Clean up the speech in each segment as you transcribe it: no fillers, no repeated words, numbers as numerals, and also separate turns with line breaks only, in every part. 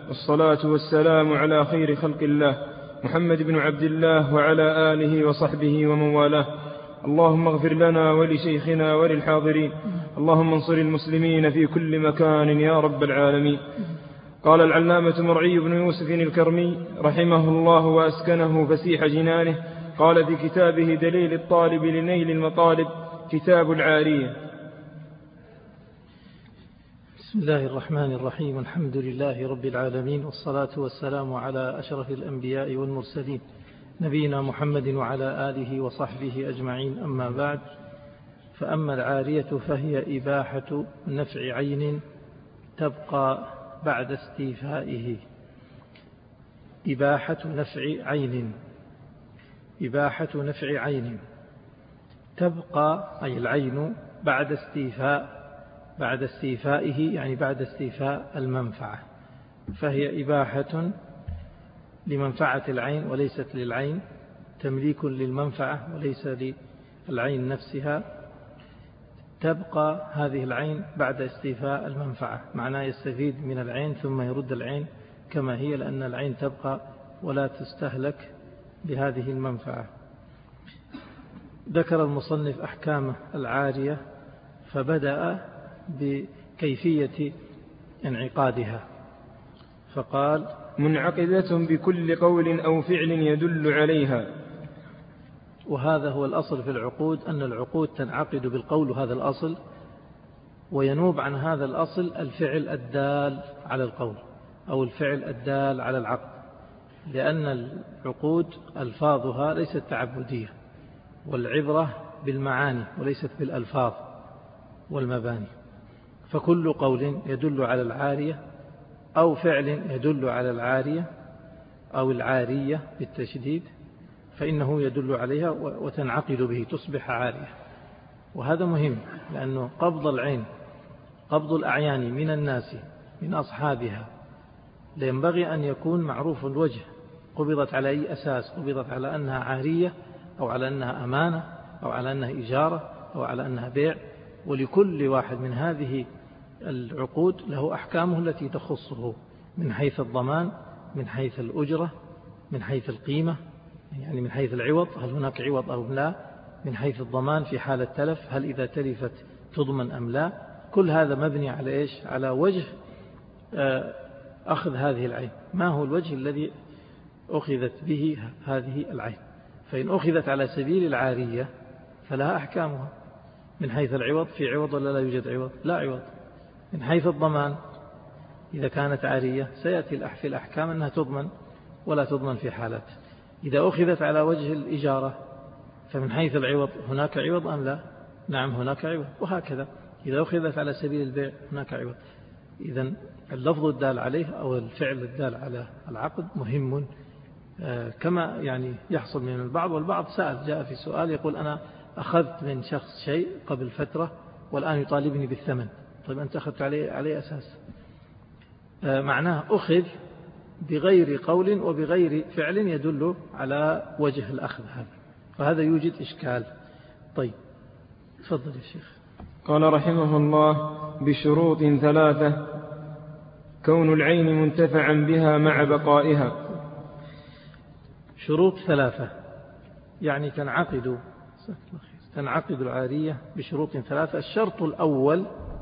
والصلاة والسلام على خير خلق الله محمد بن عبد الله وعلى آله وصحبه ومن والاه. اللهم اغفر لنا ولشيخنا وللحاضرين، اللهم انصر المسلمين في كل مكان يا رب العالمين. قال العلامة مرعي بن يوسف الكرمي رحمه الله وأسكنه فسيح جنانه، قال في كتابه دليل الطالب لنيل المطالب، كتاب العارية.
بسم الله الرحمن الرحيم، الحمد لله رب العالمين، والصلاة والسلام على أشرف الأنبياء والمرسلين نبينا محمد وعلى آله وصحبه أجمعين. أما بعد، فأما العارية فهي إباحة نفع عين تبقى بعد استيفائه. إباحة نفع عين، إباحة نفع عين تبقى، أي العين بعد استيفائه، يعني بعد استيفاء المنفعة، فهي إباحة لمنفعة العين وليست للعين، تمليك للمنفعة وليس للعين نفسها. تبقى هذه العين بعد استيفاء المنفعة، معناه يستفيد من العين ثم يرد العين كما هي، لأن العين تبقى ولا تستهلك بهذه المنفعة. ذكر المصنف أحكام العارية، فبدأ بكيفية انعقادها فقال:
منعقدة بكل قول أو فعل يدل عليها.
وهذا هو الأصل في العقود، أن العقود تنعقد بالقول، هذا الأصل، وينوب عن هذا الأصل الفعل الدال على القول أو الفعل الدال على العقد، لأن العقود ألفاظها ليست تعبدية، والعبرة بالمعاني وليست بالألفاظ والمباني. فكل قول يدل على العارية أو فعل يدل على العارية أو العارية بالتشديد فإنه يدل عليها وتنعقد به، تصبح عارية. وهذا مهم، لأنه قبض العين، قبض الأعيان من الناس من أصحابها، لينبغي أن يكون معروف الوجه، قبضت على أي أساس، قبضت على أنها عارية أو على أنها أمانة أو على أنها إجارة أو على أنها بيع. ولكل واحد من هذه العقود له أحكامه التي تخصه، من حيث الضمان، من حيث الأجرة، من حيث القيمة، يعني من حيث العوض، هل هناك عوض أو لا، من حيث الضمان في حالة تلف، هل إذا تلفت تضمن أم لا. كل هذا مبني على إيش؟ على وجه أخذ هذه العين، ما هو الوجه الذي أخذت به هذه العين. فإن أخذت على سبيل العارية فلها أحكامها، من حيث العوض، في عوض ولا لا يوجد عوض؟ لا عوض. من حيث الضمان، إذا كانت عارية سيأتي في الأحكام أنها تضمن ولا تضمن في حالات. إذا أخذت على وجه الإجارة فمن حيث العوض، هناك عوض أم لا؟ نعم هناك عوض. وهكذا إذا أخذت على سبيل البيع هناك عوض. إذن اللفظ الدال عليه أو الفعل الدال على العقد مهم، كما يعني يحصل من البعض. والبعض جاء في سؤال يقول: أنا أخذت من شخص شيء قبل فترة والآن يطالبني بالثمن. طيب أنت أخذت عليه أساس؟ معناه أخذ بغير قول وبغير فعل يدل على وجه الأخذ هذا، فهذا يوجد إشكال. طيب تفضل يا شيخ.
قال رحمه الله: بشروط ثلاثة: كون العين منتفعا بها مع بقائها.
شروط ثلاثة، يعني تنعقد العارية بشروط ثلاثة. الشرط الأول: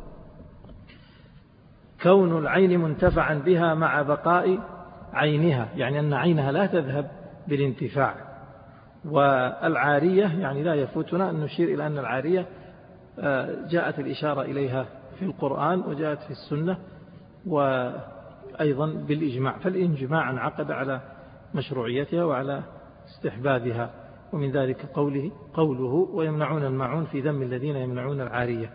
كون العين منتفعا بها مع بقاء عينها، يعني أن عينها لا تذهب بالانتفاع. والعارية يعني لا يفوتنا أن نشير إلى أن العارية جاءت الإشارة إليها في القرآن وجاءت في السنة وأيضا بالإجماع، فالإجماع انعقد على مشروعيتها وعلى استحبابها. ومن ذلك قوله: ويمنعون الماعون في ذم الذين يمنعون العارية.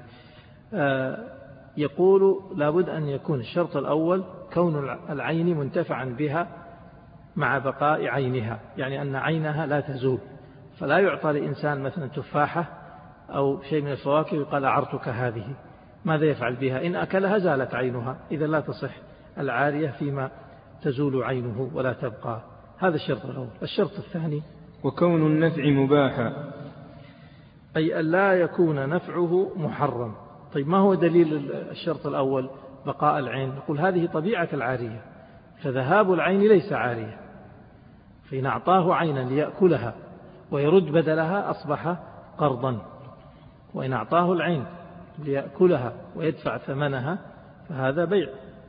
يقول لابد أن يكون الشرط الأول كون العين منتفعا بها مع بقاء عينها، يعني أن عينها لا تزول. فلا يعطى لإنسان مثلا تفاحة أو شيء من الفواكه ويقال: أعرتك هذه، ماذا يفعل بها؟ إن أكلها زالت عينها، إذا لا تصح العارية فيما تزول عينه ولا تبقى. هذا الشرط الأول. الشرط الثاني:
وكون النفع مباحا،
أي أن لا يكون نفعه محرم. طيب ما هو دليل الشرط الأول بقاء العين؟ نقول هذه طبيعة العارية، فذهاب العين ليس عارية، فإن أعطاه عينا ليأكلها ويرد بدلها أصبح قرضا، وإن أعطاه العين ليأكلها ويدفع ثمنها فهذا بيع.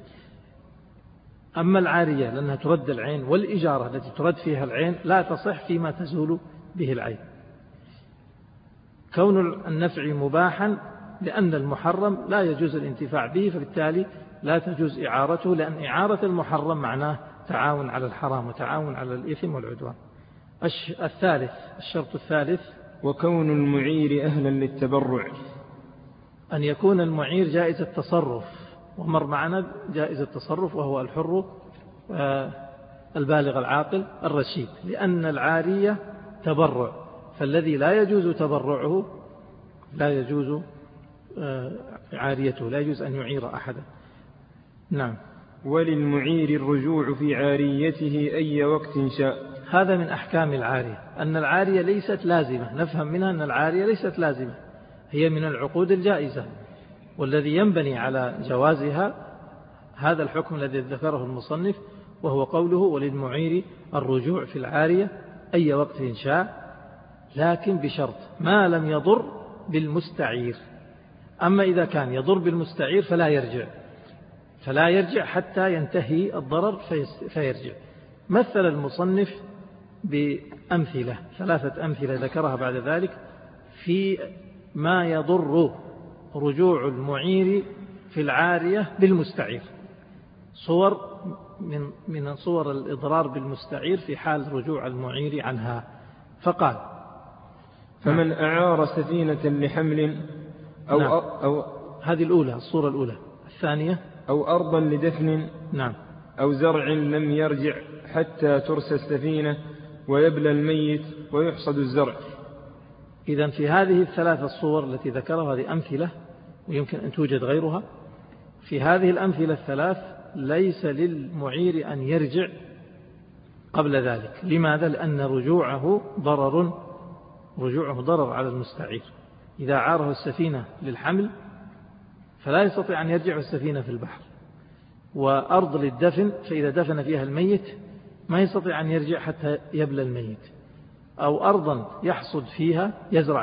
أما العارية لأنها ترد العين، والإجارة التي ترد فيها العين لا تصح فيما تزول به العين. كون النفع مباحا لأن المحرم لا يجوز الانتفاع به، فبالتالي لا تجوز إعارته، لأن إعارة المحرم معناه تعاون على الحرام وتعاون على الإثم والعدوان. الشرط الثالث
وكون المعير أهلا للتبرع،
أن يكون المعير جائز التصرف، ومر معنا جائز التصرف وهو الحر البالغ العاقل الرشيد، لأن العارية تبرع، فالذي لا يجوز تبرعه لا يجوز عاريته، لا يجوز أن يعير أحدا. نعم.
وللمعير الرجوع في عاريته أي وقت شاء.
هذا من أحكام العارية، أن العارية ليست لازمة، نفهم منها أن العارية ليست لازمة، هي من العقود الجائزة، والذي ينبني على جوازها هذا الحكم الذي ذكره المصنف، وهو قوله وللمعير الرجوع في العارية أي وقت شاء، لكن بشرط ما لم يضر بالمستعير. أما إذا كان يضر بالمستعير فلا يرجع حتى ينتهي الضرر فيرجع. مثل المصنف بأمثلة، 3 أمثلة ذكرها بعد ذلك في ما يضر رجوع المعير في العارية بالمستعير، صور من صور الإضرار بالمستعير في حال رجوع المعير عنها. فقال
فمن أعار سفينة لحمل
أو هذه الأولى، الصورة الأولى. الثانية
أو أرضا لدفن
نعم،
أو زرع لم يرجع حتى ترسى السفينة ويبلى الميت ويحصد الزرع.
إذن في هذه ال3 الصور التي ذكرها هذه أمثلة، ويمكن أن توجد غيرها. في هذه الأمثلة ال3 ليس للمعير أن يرجع قبل ذلك. لماذا؟ لأن رجوعه ضرر على المستعير. إذا عاره السفينة للحمل فلا يستطيع أن يرجع السفينة في البحر، وأرض للدفن فإذا دفن فيها الميت ما يستطيع أن يرجع حتى يبلى الميت، أو أرضا يحصد فيها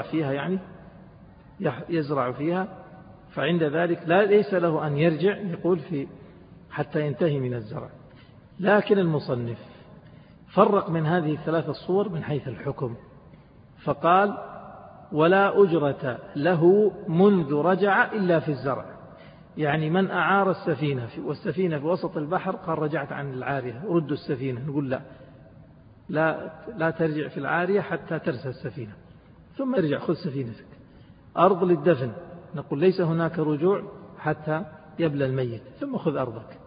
يزرع فيها فعند ذلك ليس له أن يرجع يقول حتى ينتهي من الزرع. لكن المصنف فرق من هذه ال3 الصور من حيث الحكم، فقال ولا أجرة له منذ رجع إلا في الزرع. يعني من أعار السفينة والسفينة في وسط البحر قال رجعت عن العارية ردوا السفينة، نقول لا ترجع في العارية حتى ترسى السفينة، ثم ارجع خذ سفينتك. أرض للدفن نقول ليس هناك رجوع حتى يبلى الميت، ثم خذ أرضك.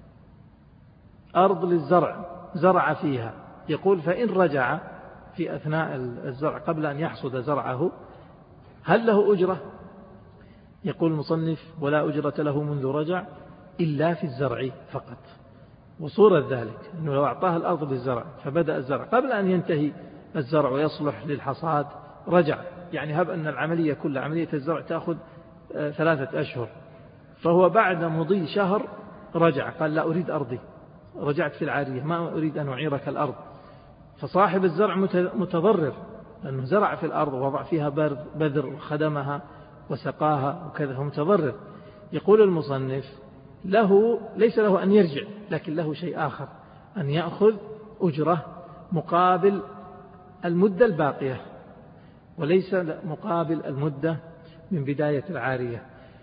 أرض للزرع زرع فيها، يقول فإن رجع في أثناء الزرع قبل أن يحصد زرعه هل له أجرة؟ يقول المصنف ولا أجرة له منذ رجع إلا في الزرع فقط. وصورة ذلك أنه لو أعطاه الأرض للزرع فبدأ الزرع قبل أن ينتهي الزرع ويصلح للحصاد رجع، يعني هب أن العملية كل عملية الزرع تأخذ 3 أشهر، فهو بعد مضي شهر رجع قال لا أريد أرضي، رجعت في العارية ما أريد أن أعيرك الأرض. فصاحب الزرع متضرر لأنه زرع في الأرض ووضع فيها بذر وخدمها وسقاها وكذا، هو متضرر. يقول المصنف ليس له أن يرجع، لكن له شيء آخر، أن يأخذ أجرة مقابل المدة الباقية وليس مقابل المدة من بداية العارية.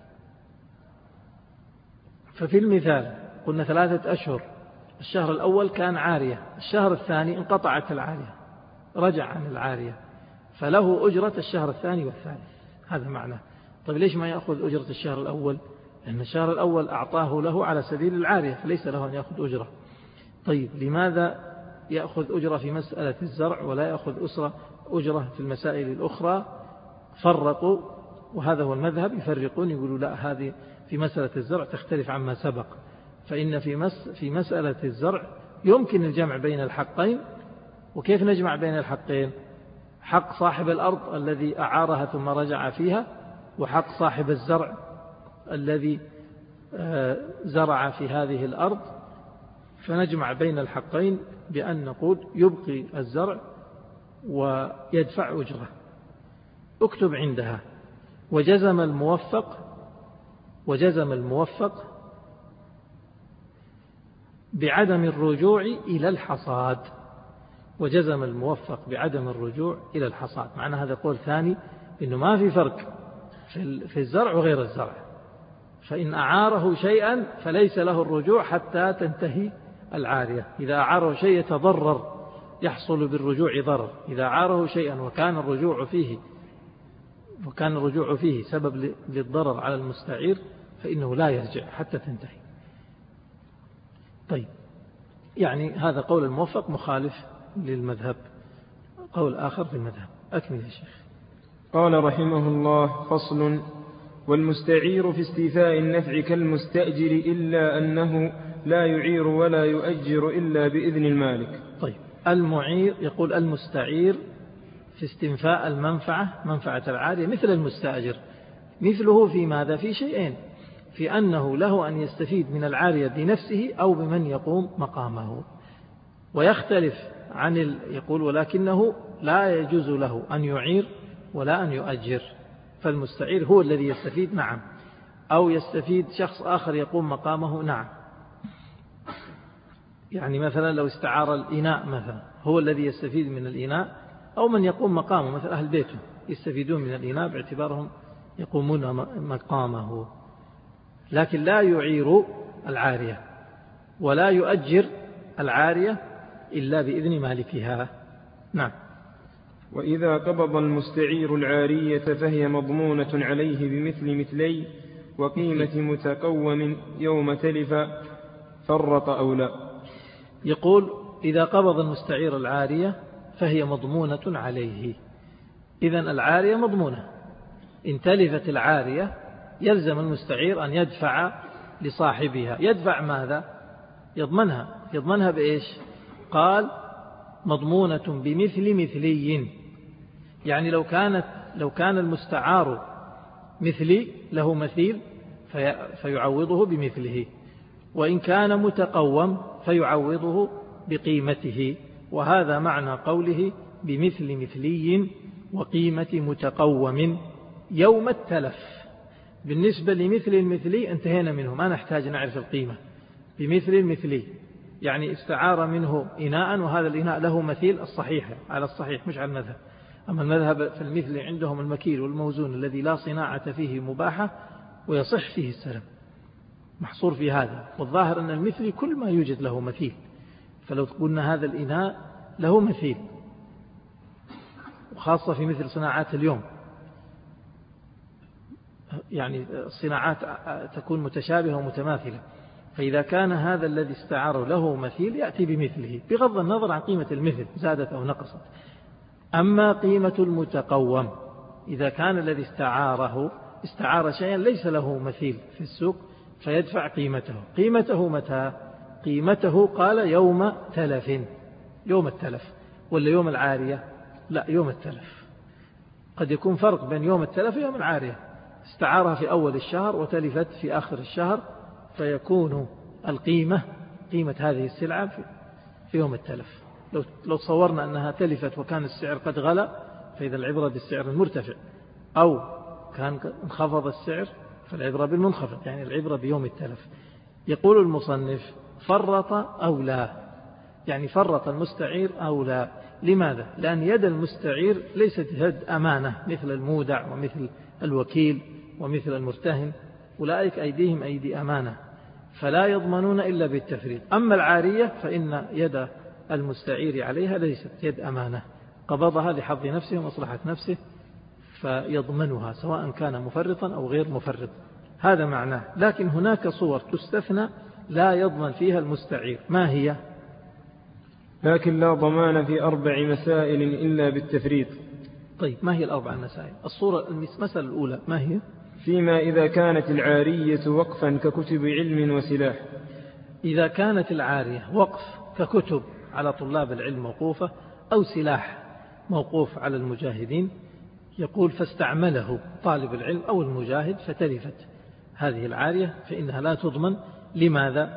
ففي المثال قلنا 3 أشهر، الشهر الأول كان عارية، الشهر الثاني انقطعت العارية رجع عن العارية، فله أجرة الشهر الثاني والثالث، هذا معناه. طيب ليش ما يأخذ أجرة الشهر الأول؟ لأن الشهر الأول أعطاه له على سبيل العارية فليس له أن يأخذ أجرة. طيب لماذا يأخذ أجرة في مسألة الزرع ولا يأخذ أجرة في المسائل الأخرى؟ فرقوا، وهذا هو المذهب، يفرقون يقولوا لا، هذه في مسألة الزرع تختلف عما سبق، فإن في مسألة الزرع يمكن الجمع بين الحقين. وكيف نجمع بين الحقين؟ حق صاحب الأرض الذي أعارها ثم رجع فيها، وحق صاحب الزرع الذي زرع في هذه الأرض فنجمع بين الحقين بأن نقول يبقي الزرع ويدفع أجره. اكتب عندها وجزم الموفق بعدم الرجوع إلى الحصاد. وجزم الموفق بعدم الرجوع إلى الحصاد. معنى هذا قول ثاني إنه ما في فرق في الزرع وغير الزرع، فإن أعاره شيئا فليس له الرجوع حتى تنتهي العارية. إذا أعاره شيء يتضرر يحصل بالرجوع ضرر. إذا أعاره شيئا وكان الرجوع فيه سبب للضرر على المستعير فإنه لا يرجع حتى تنتهي. طيب، يعني هذا قول الموفق مخالف للمذهب، قول آخر في المذهب. أكمل يا شيخ.
قال رحمه الله: فصل: والمستعير في استيفاء النفع كالمستأجر إلا أنه لا يعير ولا يؤجر إلا بإذن المالك.
طيب، المعير يقول المستعير في استنفاء منفعة العارية مثل المستأجر. مثله في ماذا؟ في شيئين: في أنه له أن يستفيد من العارية بنفسه أو بمن يقوم مقامه. ويختلف عن يقول ولكنه لا يجوز له أن يعير ولا أن يؤجر. فالمستعير هو الذي يستفيد، نعم، أو يستفيد شخص آخر يقوم مقامه، نعم. يعني مثلا لو استعار الإناء مثلا هو الذي يستفيد من الإناء، أو من يقوم مقامه مثل أهل بيته يستفيدون من الإناء باعتبارهم يقومون مقامه. لكن لا يعير العارية ولا يؤجر العارية إلا بإذن مالكها. نعم.
وإذا قبض المستعير العارية فهي مضمونة عليه بمثل مثلي وقيمة متقوم يوم تلف فرط أو لا.
يقول إذا قبض المستعير العارية فهي مضمونة عليه. إذن العارية مضمونة. إن تلفت العارية يلزم المستعير أن يدفع لصاحبها. يدفع ماذا؟ يضمنها بإيش؟ قال مضمونة بمثل مثلي. يعني لو كان المستعار مثلي له مثيل فيعوضه بمثله، وإن كان متقوم فيعوضه بقيمته. وهذا معنى قوله بمثل مثلي وقيمة متقوم يوم التلف. بالنسبة لمثل المثلي انتهينا منه، ما نحتاج نعرف القيمة. بمثل المثلي يعني استعار منه إناء وهذا الإناء له مثيل، الصحيح على الصحيح مش على المذهب. أما المذهب في المثل عندهم المكيل والموزون الذي لا صناعة فيه مباحة ويصح فيه السلم، محصور في هذا. والظاهر أن المثل كل ما يوجد له مثيل. فلو قلنا هذا الإناء له مثيل، وخاصة في مثل صناعات اليوم، يعني الصناعات تكون متشابهة ومتماثلة، فإذا كان هذا الذي استعاره له مثيل يأتي بمثله بغض النظر عن قيمة المثل زادت أو نقصت. أما قيمة المتقوم إذا كان الذي استعار شيئا ليس له مثيل في السوق فيدفع قيمته. قيمته متى؟ قيمته قال يوم تلف. يوم التلف ولا يوم العارية؟ لا، يوم التلف. قد يكون فرق بين يوم التلف ويوم العارية. استعارها في أول الشهر وتلفت في آخر الشهر، فيكون القيمة قيمة هذه السلعة في يوم التلف. لو تصورنا أنها تلفت وكان السعر قد غلى فإذا العبرة بالسعر المرتفع، أو كان انخفض السعر فالعبرة بالمنخفض، يعني العبرة بيوم التلف. يقول المصنف فرط أو لا، يعني فرط المستعير أو لا. لماذا؟ لأن يد المستعير ليست يد أمانة مثل المودع ومثل الوكيل ومثل المرتهن، أولئك أيديهم أيدي أمانة فلا يضمنون إلا بالتفريط. أما العارية فإن يد المستعير عليها ليست يد أمانة، قبضها لحظ نفسه ومصلحة نفسه فيضمنها سواء كان مفرطا أو غير مفرط. هذا معناه. لكن هناك صور تستثنى لا يضمن فيها المستعير. ما هي؟
لكن لا ضمان في 4 مسائل إلا بالتفريط.
طيب، ما هي ال4 مسائل؟ المسألة الأولى ما هي؟
فيما إذا كانت العارية وقفا ككتب علم وسلاح.
إذا كانت العارية وقف ككتب على طلاب العلم موقوفة، أو سلاح موقوف على المجاهدين، يقول فاستعمله طالب العلم أو المجاهد فتلفت هذه العارية فإنها لا تضمن. لماذا؟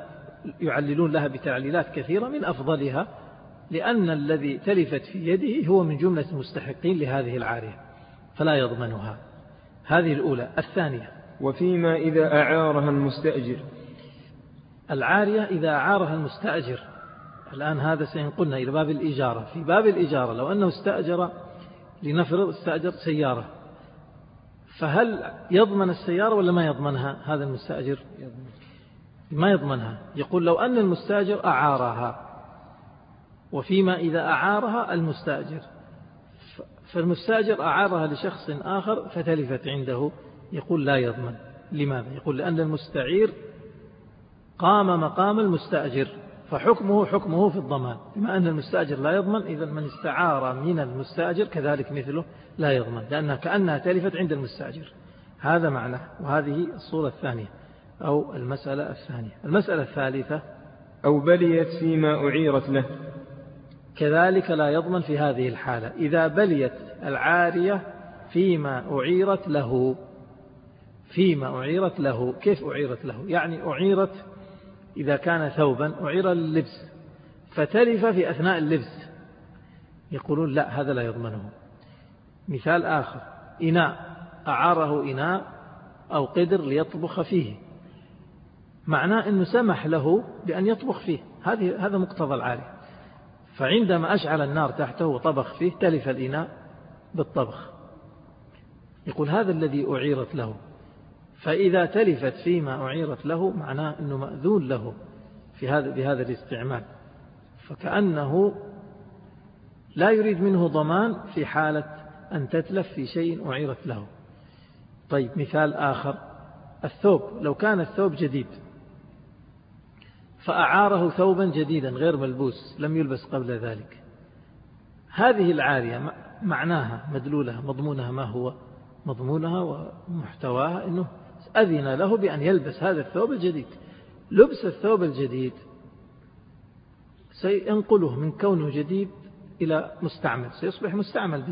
يعللون لها بتعليلات كثيرة، من أفضلها لأن الذي تلفت في يده هو من جملة المستحقين لهذه العارية فلا يضمنها. هذه الأولى. الثانية:
وفيما إذا أعارها المستأجر.
العارية إذا أعارها المستأجر، الآن هذا سينقلنا إلى باب الإجارة. في باب الإجارة لو أنه استأجر، لنفرض استأجر سيارة، فهل يضمن السيارة ولا ما يضمنها؟ هذا المستأجر ما يضمنها. يقول لو أن المستأجر أعارها، وفيما إذا أعارها المستأجر، فالمستأجر أعارها لشخص آخر فتلفت عنده، يقول لا يضمن. لماذا؟ يقول لأن المستعير قام مقام المستأجر، فحكمه في الضمان. بما أن المستأجر لا يضمن، إذا من استعار من المستأجر كذلك مثله لا يضمن، لأنها كأنها تلفت عند المستأجر. هذا معنى. وهذه الصورة الثانية أو المسألة الثانية. المسألة الثالثة:
أو بليت فيما أعيرت له.
كذلك لا يضمن في هذه الحالة. إذا بليت العارية فيما أعيرت له. فيما أعيرت له، كيف أعيرت له؟ يعني أعيرت إذا كان ثوبا أعير لللبس فتلف في أثناء اللبس، يقولون لا، هذا لا يضمنه. مثال آخر: إناء، أعاره إناء أو قدر ليطبخ فيه، معناه أنه سمح له بأن يطبخ فيه، هذا مقتضى العارية. فعندما أشعل النار تحته وطبخ فيه تلف الإناء بالطبخ، يقول هذا الذي أعيرت له. فإذا تلفت فيما أعيرت له معناه أنه مأذون له بهذا الاستعمال، فكأنه لا يريد منه ضمان في حالة أن تتلف في شيء أعيرت له. طيب، مثال آخر: الثوب، لو كان الثوب جديد فأعاره ثوبا جديدا غير ملبوس لم يلبس قبل ذلك، هذه العارية معناها مدلولها مضمونها ما هو؟ مضمونها ومحتواها أنه أذن له بأن يلبس هذا الثوب الجديد. لبس الثوب الجديد سينقله من كونه جديد إلى مستعمل، سيصبح مستعمل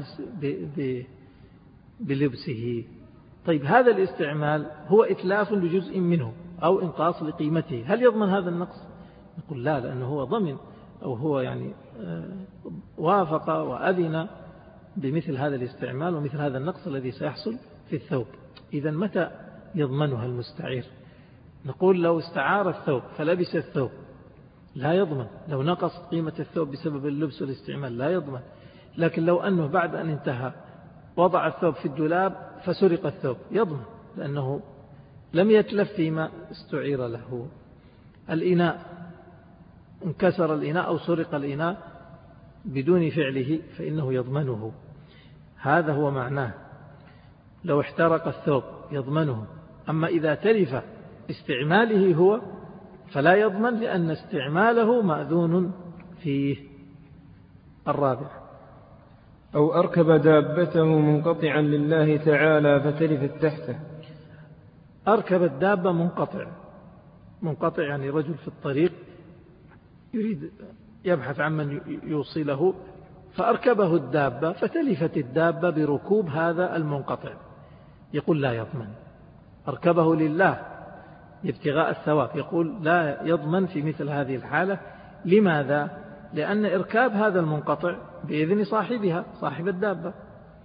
بلبسه. طيب، هذا الاستعمال هو إتلاف لجزء منه أو إنقاص لقيمته، هل يضمن هذا النقص؟ نقول لا، لأنه هو ضمن أو هو يعني وافق وأذن بمثل هذا الاستعمال ومثل هذا النقص الذي سيحصل في الثوب. إذا متى يضمنها المستعير؟ نقول لو استعار الثوب فلبس الثوب لا يضمن، لو نقص قيمة الثوب بسبب اللبس والاستعمال لا يضمن. لكن لو أنه بعد أن انتهى وضع الثوب في الدولاب فسرق الثوب يضمن، لأنه لم يتلف فيما استعير له. الإناء، انكسر الإناء أو سرق الإناء بدون فعله فإنه يضمنه، هذا هو معناه. لو احترق الثوب يضمنه. أما إذا تلف استعماله هو فلا يضمن، لأن استعماله مأذون فيه. الرابع:
أو أركب دابته منقطعا لله تعالى فتلفت تحته.
أركب الدابة منقطع يعني رجل في الطريق يريد يبحث عن من يوصله، فأركبه الدابة فتلفت الدابة بركوب هذا المنقطع، يقول لا يضمن. أركبه لله ابتغاء الثواب، يقول لا يضمن في مثل هذه الحالة. لماذا؟ لأن إركاب هذا المنقطع بإذن صاحبها، صاحب الدابة،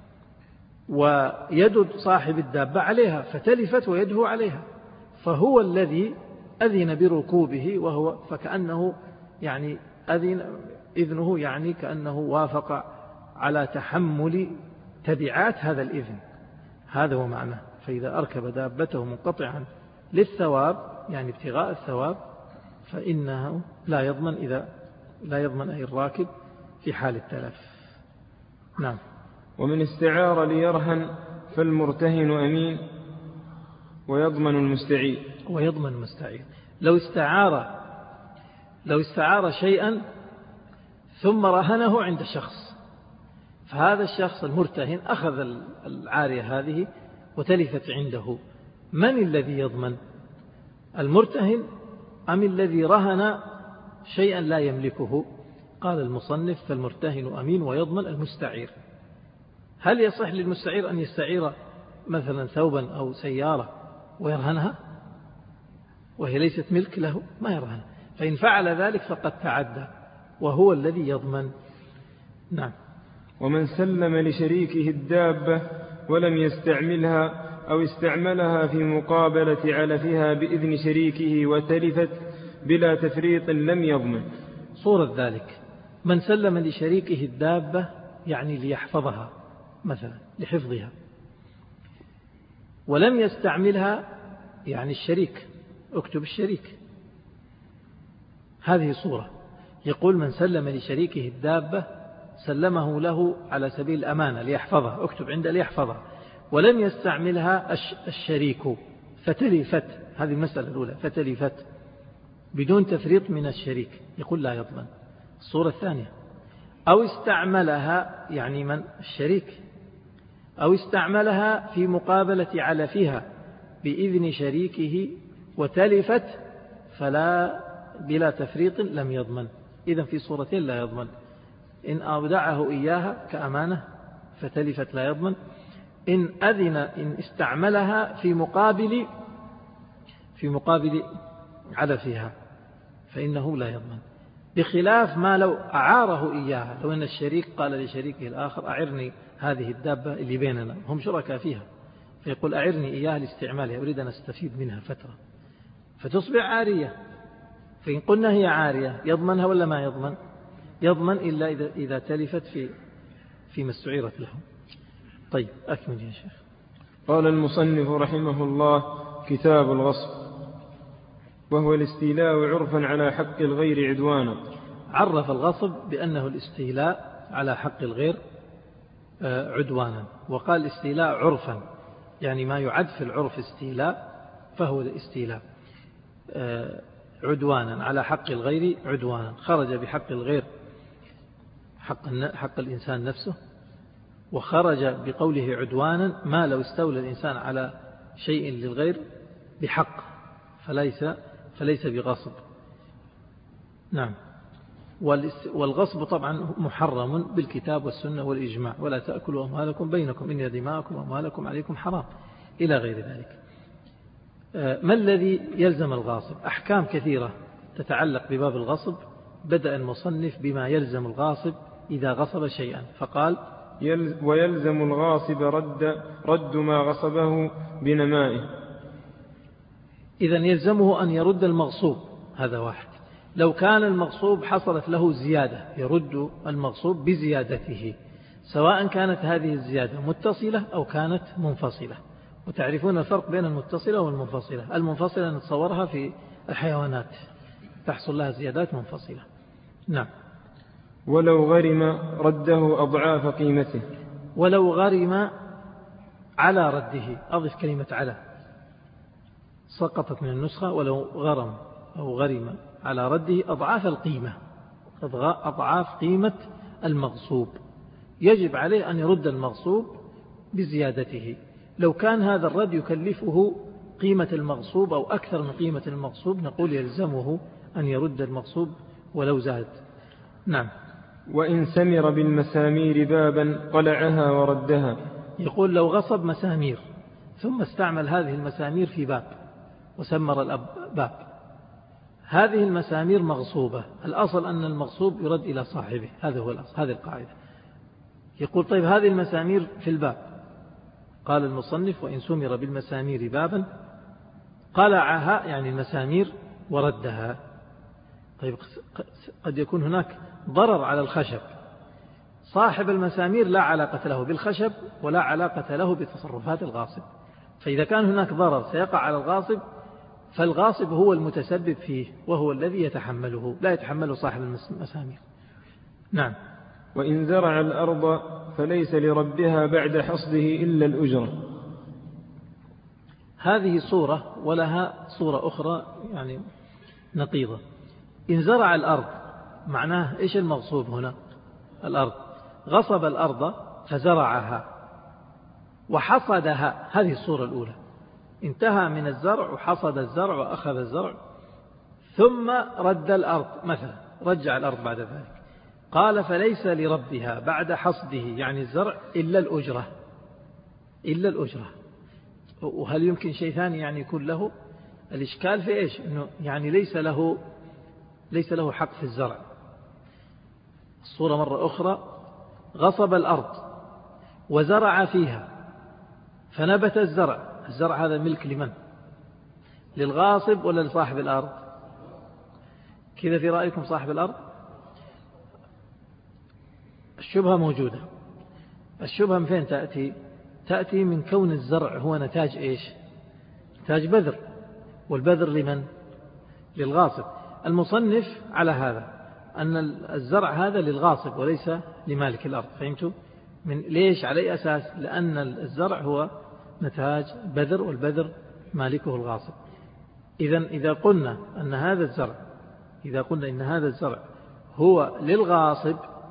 ويد صاحب الدابة عليها فتلفت ويده عليها، فهو الذي أذن بركوبه، وهو فكأنه يعني إذنه يعني كأنه وافق على تحمل تبعات هذا الإذن، هذا هو معناه. فإذا أركب دابته منقطعا للثواب يعني ابتغاء الثواب فإنه لا يضمن أي الراكب في حال التلف. نعم.
ومن استعار ليرهن فالمرتهن أمين ويضمن المستعير. لو استعار شيئا ثم رهنه عند شخص، فهذا الشخص المرتهن أخذ العارية هذه وتلفت عنده، من الذي يضمن؟ المرتهن أم الذي رهن شيئا لا يملكه؟ قال المصنف فالمرتهن أمين ويضمن المستعير. هل يصح للمستعير أن يستعير مثلا ثوبا أو سيارة ويرهنها وهي ليست ملك له؟ ما يرهنها.
فإن فعل ذلك فقد تعدى وهو الذي يضمن. نعم.
ومن سلم لشريكه الدابة ولم يستعملها أو استعملها في مقابلة علفها بإذن شريكه وتلفت بلا تفريط لم يضمن.
صورة ذلك: من سلم لشريكه الدابة يعني ليحفظها مثلا، لحفظها، ولم يستعملها يعني الشريك، اكتب الشريك، هذه صورة. يقول من سلم لشريكه الدابة سلمه له على سبيل الأمانة ليحفظها، اكتب عند ليحفظها، ولم يستعملها الشريك فتلفت، هذه المسألة الأولى، فتلفت بدون تفريط من الشريك، يقول لا يضمن. الصورة الثانية: أو استعملها يعني من الشريك، أو استعملها في مقابلة علفها بإذن شريكه وتلفت فلا بلا تفريط لم يضمن. إذن في صورتين لا يضمن: إن أودعه إياها كأمانة فتلفت لا يضمن، إن استعملها في مقابل علفها فإنه لا يضمن. بخلاف ما لو أعاره إياها، لو أن الشريك قال لشريكه الآخر أعرني هذه الدابة اللي بيننا، هم شركاء فيها، فيقول أعرني إياها لاستعمالها، أريد أن أستفيد منها فترة، فتصبح عارية، فإن قلنا هي عارية يضمنها ولا ما يضمن؟ يضمن إلا إذا تلفت فيما استعيرت له. طيب أكمل يا شيخ.
قال المصنف رحمه الله: كتاب الغصب، وهو الاستيلاء عرفا على حق الغير عدوانا.
عرف الغصب بأنه الاستيلاء على حق الغير عدوانا، وقال الاستيلاء عرفا يعني ما يعد في العرف استيلاء فهو الاستيلاء عدوانا على حق الغير عدوانا. خرج بحق الغير حق الإنسان نفسه، وخرج بقوله عدوانا ما لو استولى الإنسان على شيء للغير بحق فليس بغصب. نعم. والغصب طبعا محرم بالكتاب والسنة والإجماع: ولا تأكلوا أموالكم بينكم إن دماءكم وأموالكم عليكم حرام، إلى غير ذلك. ما الذي يلزم الغاصب؟ أحكام كثيرة تتعلق بباب الغصب. بدأ المصنف بما يلزم الغاصب إذا غصب شيئا فقال:
ويلزم الغاصب رد ما غصبه بنمائه.
إذن يلزمه أن يرد المغصوب، هذا واحد. لو كان المغصوب حصلت له زيادة يرد المغصوب بزيادته، سواء كانت هذه الزيادة متصلة أو كانت منفصلة. وتعرفون الفرق بين المتصلة والمنفصلة. المنفصلة نتصورها في الحيوانات تحصل لها زيادات منفصلة. نعم.
ولو غرم رده أضعاف قيمته.
ولو غرم على رده، أضف كلمة على، سقطت من النسخة. ولو غرم أو غرم على رده أضعاف القيمة، أضعاف قيمة المغصوب، يجب عليه أن يرد المغصوب بزيادته. لو كان هذا الرد يكلفه قيمة المغصوب أو أكثر من قيمة المغصوب نقول يلزمه أن يرد المغصوب ولو زاد. نعم.
وإن سمر بالمسامير بابا قلعها وردها.
يقول لو غصب مسامير ثم استعمل هذه المسامير في باب وسمر الباب، هذه المسامير مغصوبة، الأصل أن المغصوب يرد إلى صاحبه، هذا هو الأصل، هذه القاعدة. يقول طيب هذه المسامير في الباب، قال المصنف: وإن سمر بالمسامير بابا قلعها يعني المسامير وردها. طيب قد يكون هناك ضرر على الخشب، صاحب المسامير لا علاقة له بالخشب ولا علاقة له بتصرفات الغاصب، فإذا كان هناك ضرر سيقع على الغاصب فالغاصب هو المتسبب فيه وهو الذي يتحمله، لا يتحمله صاحب المسامير. نعم.
وإن زرع الأرض فليس لربها بعد حصده إلا الأجرة.
هذه صورة ولها صورة أخرى يعني نقيضة. إن زرع الأرض معناه إيش المغصوب هنا؟ الأرض. غصب الأرض فزرعها وحصدها، هذه الصورة الأولى، انتهى من الزرع وحصد الزرع وأخذ الزرع ثم رد الأرض مثلا، رجع الأرض بعد ذلك. قال فليس لربها بعد حصده يعني الزرع إلا الأجرة، إلا الأجرة. وهل يمكن شيء ثاني يعني يكون له؟ الإشكال في إيش؟ إنه يعني ليس له ليس له حق في الزرع. الصورة مرة أخرى: غصب الأرض وزرع فيها فنبت الزرع. الزرع هذا ملك لمن؟ للغاصب ولا لصاحب الأرض؟ كذا في رأيكم صاحب الأرض؟ الشبهة موجودة. الشبهة من فين تأتي؟ تأتي من كون الزرع هو نتاج إيش؟ نتاج بذر، والبذر لمن؟ للغاصب. المصنف على هذا أن الزرع هذا للغاصب وليس لمالك الأرض. فهمتوا؟ من ليش؟ على أي أساس؟ لأن الزرع هو نتاج بذر، والبذر مالكه الغاصب. إذا قلنا أن هذا الزرع هو للغاصب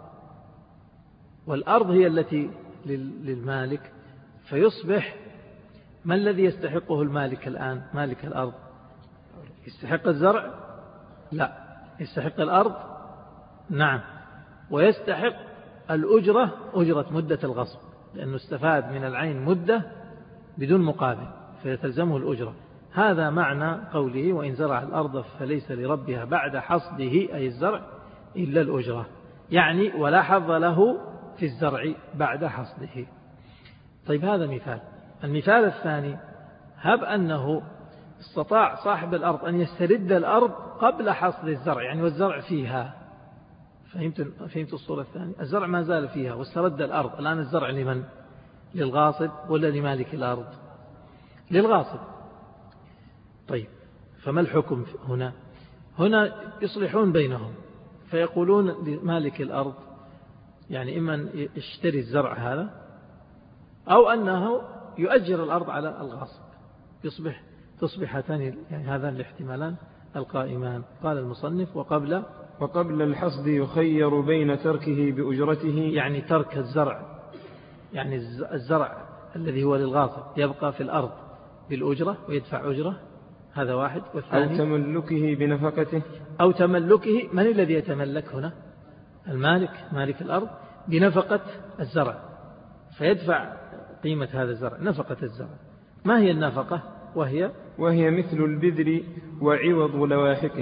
والأرض هي التي للمالك، فيصبح ما الذي يستحقه المالك الآن؟ مالك الأرض يستحق الزرع؟ لا. يستحق الأرض؟ نعم. ويستحق الأجرة، أجرة مدة الغصب، لأنه استفاد من العين مدة بدون مقابل فيتلزمه الأجرة. هذا معنى قوله: وإن زرع الأرض فليس لربها بعد حصده، أي الزرع، إلا الأجرة. يعني ولا حظ له في الزرع بعد حصده. طيب هذا مثال. المثال الثاني: هب أنه استطاع صاحب الأرض أن يسترد الأرض قبل حصد الزرع، يعني والزرع فيها. فهمت الصورة الثانية؟ الزرع ما زال فيها واسترد الأرض. الآن الزرع لمن؟ للغاصب ولا لمالك الأرض؟ للغاصب. طيب فما الحكم هنا؟ هنا يصلحون بينهم فيقولون لمالك الأرض، يعني إما يشتري الزرع هذا أو أنه يؤجر الأرض على الغاصب. تصبح هاتان، يعني هذان الاحتمالان القائمان. قال المصنف:
وقبل الحصد يخير بين تركه بأجرته،
يعني ترك الزرع، يعني الزرع الذي هو للغاصب يبقى في الأرض بالأجرة ويدفع أجرة، هذا واحد. والثاني
أو تملكه بنفقته.
أو تملكه، من الذي يتملك هنا؟ المالك، مالك الأرض، بنفقة الزرع، فيدفع قيمة هذا الزرع، نفقة الزرع. ما هي النفقة؟ وهي مثل البذر وعوض لواحقه.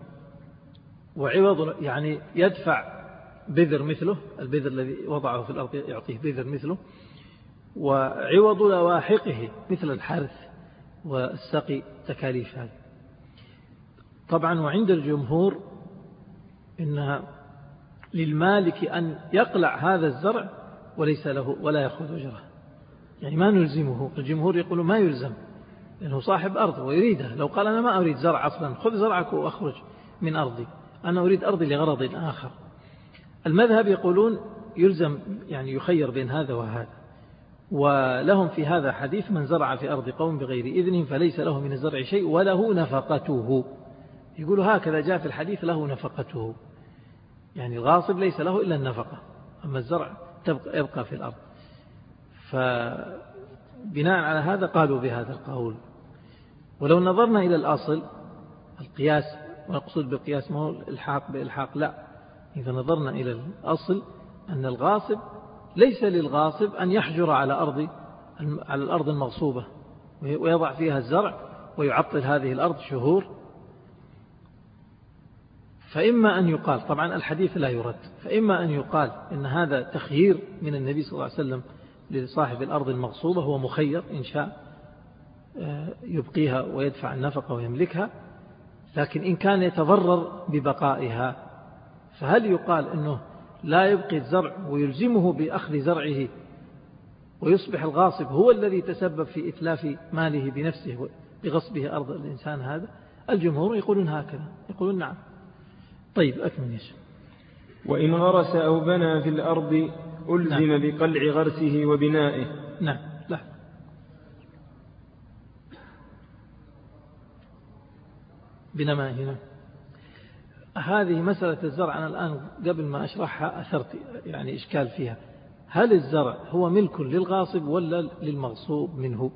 وعوض يعني يدفع بذر مثله، البذر الذي وضعه في الأرض يعطيه بذر مثله، وعوض لواحقه مثل الحرث والسقي، تكاليف هذه. طبعا وعند الجمهور إنها للمالك أن يقلع هذا الزرع وليس له ولا يأخذ أجره، يعني ما نلزمه. الجمهور يقولوا ما يلزم لأنه صاحب أرض ويريدها. لو قال أنا ما أريد زرع أصلا، خذ زرعك وأخرج من أرضي، أنا أريد أرضي لغرض آخر. المذهب يقولون يلزم، يعني يخير بين هذا وهذا. ولهم في هذا حديث: من زرع في أرض قوم بغير إذنهم فليس له من الزرع شيء وله نفقته. يقولوا هكذا جاء في الحديث: له نفقته، يعني الغاصب ليس له إلا النفقة، أما الزرع يبقى في الأرض. فبناء على هذا قالوا بهذا القول. ولو نظرنا إلى الأصل، القياس، ونقصد بالقياس ما هو الحاق بإلحاق، لا، إذا نظرنا إلى الأصل أن الغاصب ليس للغاصب أن يحجر على الأرض المغصوبة ويضع فيها الزرع ويعطل هذه الأرض شهور. فإما أن يقال، طبعا الحديث لا يرد، فإما أن يقال إن هذا تخيير من النبي صلى الله عليه وسلم لصاحب الأرض المغصوبة، هو مخير إن شاء يبقيها ويدفع النفقة ويملكها، لكن إن كان يتضرر ببقائها فهل يقال أنه لا يبقي الزرع ويلزمه بأخذ زرعه ويصبح الغاصب هو الذي تسبب في إتلاف ماله بنفسه بغصبه أرض الإنسان هذا؟ الجمهور يقولون هكذا، يقولون نعم. طيب أكمل يا شيخ.
وإن غرس أو بنى في الأرض ألزم
نعم.
بقلع غرسه وبنائه.
نعم. لا، بنما هنا هذه مسألة الزرع. أنا الآن قبل ما أشرحها أثرت يعني إشكال فيها. هل الزرع هو ملك للغاصب ولا للمغصوب منه؟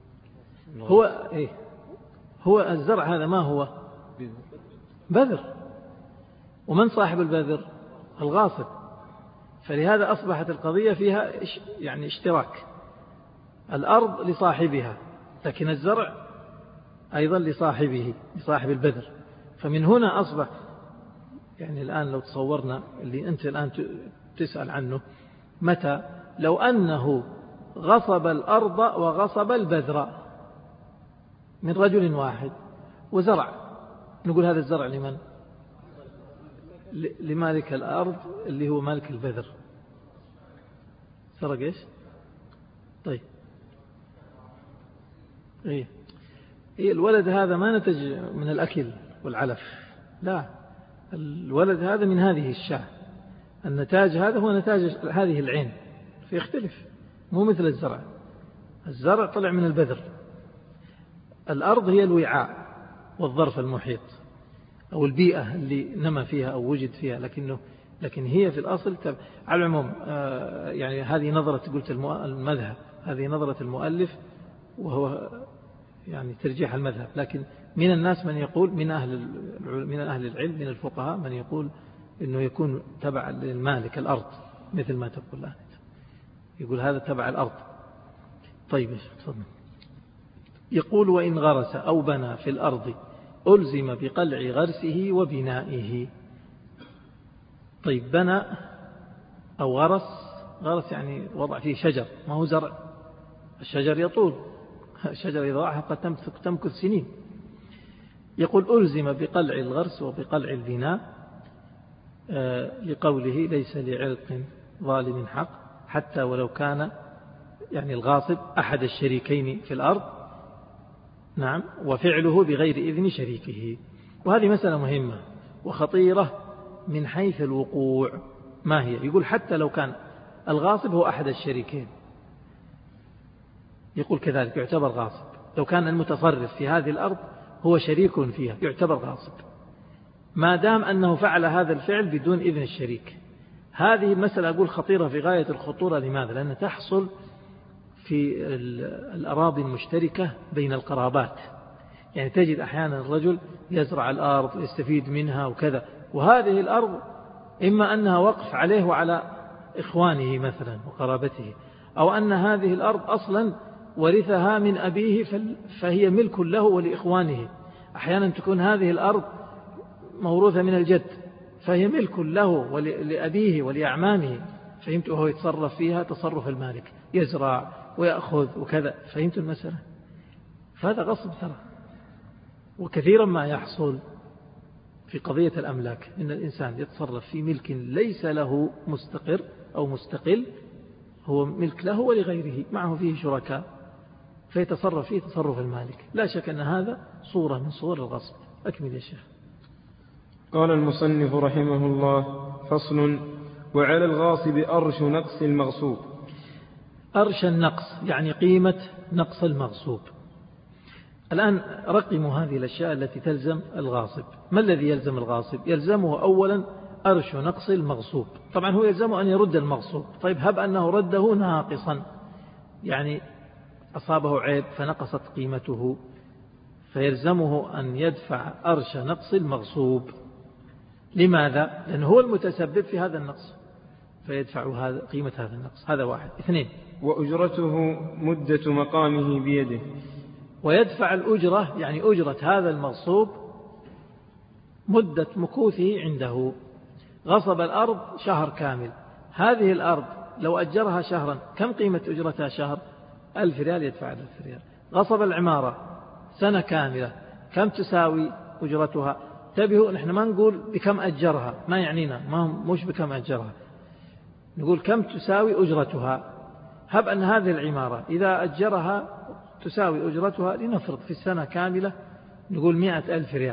هو الزرع هذا ما هو؟ بذر. ومن صاحب البذر؟ الغاصب. فلهذا أصبحت القضية فيها يعني اشتراك. الأرض لصاحبها، لكن الزرع أيضا لصاحبه، لصاحب البذر. فمن هنا أصبح يعني الآن لو تصورنا اللي أنت الآن تسأل عنه، متى لو أنه غصب الأرض وغصب البذر من رجل واحد وزرع، نقول هذا الزرع لمن؟ لمالك الأرض اللي هو مالك البذر. سرق إيش؟ طيب إيه الولد هذا ما نتج من الأكل والعلف، لا، الولد هذا من هذه الشاة، النتاج هذا هو نتاج هذه العين، فيختلف، مو مثل الزرع. الزرع طلع من البذر، الأرض هي الوعاء والظرف المحيط أو البيئة اللي نما فيها أو وجد فيها، لكن هي في الأصل على العموم. يعني هذه نظرة، قلت المذهب، هذه نظرة المؤلف وهو يعني ترجيح المذهب، لكن من الناس من يقول من أهل العلم من الفقهاء من يقول إنه يكون تبع للمالك الأرض، مثل ما تقول الآن، يقول هذا تبع الأرض. طيب تفضل. يقول وإن غرس أو بنى في الأرض ألزم بقلع غرسه وبنائه. طيب بنى أو غرس يعني وضع فيه شجر، ما هو زرع، الشجر يطول، الشجر إذا ضاعها قد تمكث سنين. يقول ألزم بقلع الغرس وبقلع البناء لقوله ليس لعرق ظالم حق، حتى ولو كان يعني الغاصب أحد الشريكين في الأرض، نعم، وفعله بغير إذن شريكه. وهذه مسألة مهمة وخطيرة من حيث الوقوع. ما هي؟ يقول حتى لو كان الغاصب هو أحد الشريكين، يقول كذلك يعتبر غاصب. لو كان المتصرف في هذه الأرض هو شريك فيها يعتبر غاصب، ما دام أنه فعل هذا الفعل بدون إذن الشريك. هذه المسألة أقول خطيرة في غاية الخطورة. لماذا؟ لأنها تحصل في الأراضي المشتركة بين القرابات. يعني تجد أحيانا الرجل يزرع الأرض يستفيد منها وكذا، وهذه الأرض إما أنها وقف عليه وعلى إخوانه مثلا وقرابته، أو أن هذه الأرض أصلا ورثها من أبيه فهي ملك له ولإخوانه. أحيانا تكون هذه الأرض موروثة من الجد فهي ملك له ولأبيه ولأعمامه، فهمت، وهو يتصرف فيها تصرف المالك، يزرع ويأخذ وكذا. فهمت المسألة؟ فهذا غصب ترى. وكثيرا ما يحصل في قضية الأملاك إن الإنسان يتصرف في ملك ليس له مستقر أو مستقل، هو ملك له ولغيره، معه فيه شركاء، فيتصرف فيه تصرف المالك. لا شك أن هذا صورة من صور الغصب. أكمل يا شيخ.
قال المصنف رحمه الله: فصل: وعلى الغاصب أرش نقص المغصوب.
أرش النقص يعني قيمة نقص المغصوب. الآن رقموا هذه الأشياء التي تلزم الغاصب. ما الذي يلزم الغاصب؟ يلزمه أولا أرش نقص المغصوب. طبعا هو يلزمه أن يرد المغصوب. طيب هب أنه رده ناقصا، يعني أصابه عيب فنقصت قيمته، فيلزمه أن يدفع أرش نقص المغصوب. لماذا؟ لأنه هو المتسبب في هذا النقص، فيدفع قيمة هذا النقص. هذا واحد. اثنين:
وأجرته مدة مقامه بيده.
ويدفع الأجرة، يعني أجرة هذا المغصوب مدة مكوثه عنده. غصب الأرض شهر كامل، هذه الأرض لو أجرها شهرا كم قيمة أجرتها شهر؟ 1000 ريال، يدفع 1000 ريال. غصب العمارة سنة كاملة، كم تساوي أجرتها؟ انتبهوا، نحن ما نقول بكم أجرها، ما يعنينا، مش بكم أجرها، نقول كم تساوي أجرتها. هب أن هذه العمارة إذا أجرها تساوي أجرتها لنفرض في السنة كاملة نقول 100,000 ريال،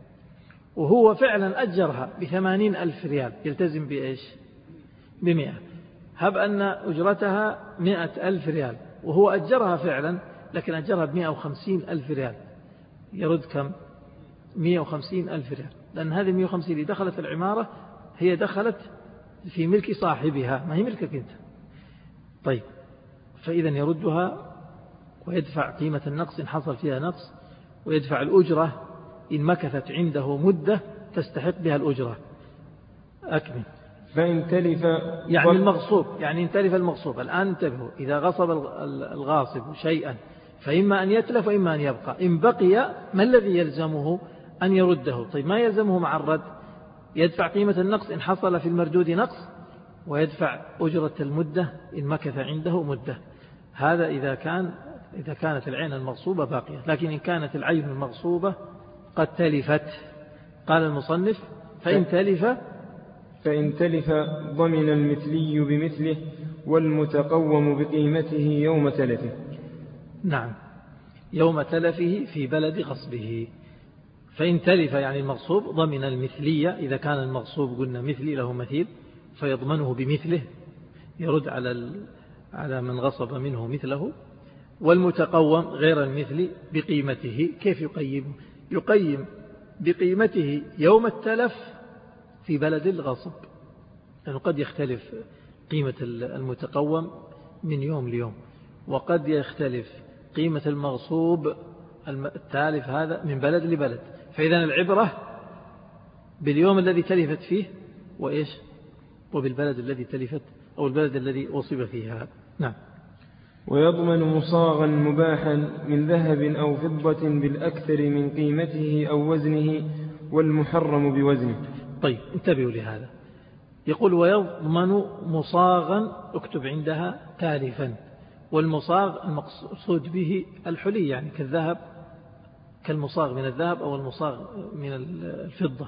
وهو فعلا أجرها ب80,000 ريال، يلتزم بإيش؟ ب100. هب أن أجرتها 100,000 ريال وهو أجرها فعلا، لكن أجرها ب150,000 ريال، يرد كم؟ 150,000 ريال، لأن هذه 150 اللي دخلت العمارة هي دخلت في ملك صاحبها، ما هي ملكك أنت. طيب، فإذا يردها ويدفع قيمة النقص إن حصل فيها نقص، ويدفع الأجرة إن مكثت عنده مدة تستحق بها الأجرة. أكمل.
فإن تلف
يعني المغصوب، يعني إن تلف المغصوب. الآن انتبهوا، إذا غصب الغاصب شيئا فإما أن يتلف وإما أن يبقى. إن بقي ما الذي يلزمه؟ أن يرده. طيب ما يلزمه مع الرد؟ يدفع قيمة النقص إن حصل في المردود نقص، ويدفع أجرة المدة إن مكث عنده مدة. هذا إذا كانت العين المغصوبة باقية. لكن إن كانت العين المغصوبة قد تلفت، قال المصنف
فإن تلف ضمن المثلي بمثله والمتقوم بقيمته يوم تلفه.
نعم، يوم تلفه في بلد غصبه. فإن تلف يعني المغصوب ضمن المثلية، إذا كان المغصوب قلنا مثلي له مثيل فيضمنه بمثله، يرد على من غصب منه مثله. والمتقوم غير المثلي بقيمته. كيف يقيم بقيمته يوم التلف في بلد الغصب، لأنه قد يختلف قيمة المتقوم من يوم ليوم، وقد يختلف قيمة المغصوب التالف هذا من بلد لبلد. فإذا العبرة باليوم الذي تلفت فيه وبالبلد الذي تلفت أو البلد الذي وصب فيها. نعم.
ويضمن مصاغا مباحا من ذهب أو فضة بالأكثر من قيمته أو وزنه والمحرم بوزنه.
طيب انتبهوا لهذا، يقول ويضمن مصاغا، اكتب عندها تالفا. والمصاغ المقصود به الحلي، يعني كالذهب، كالمصاغ من الذهب أو المصاغ من الفضة.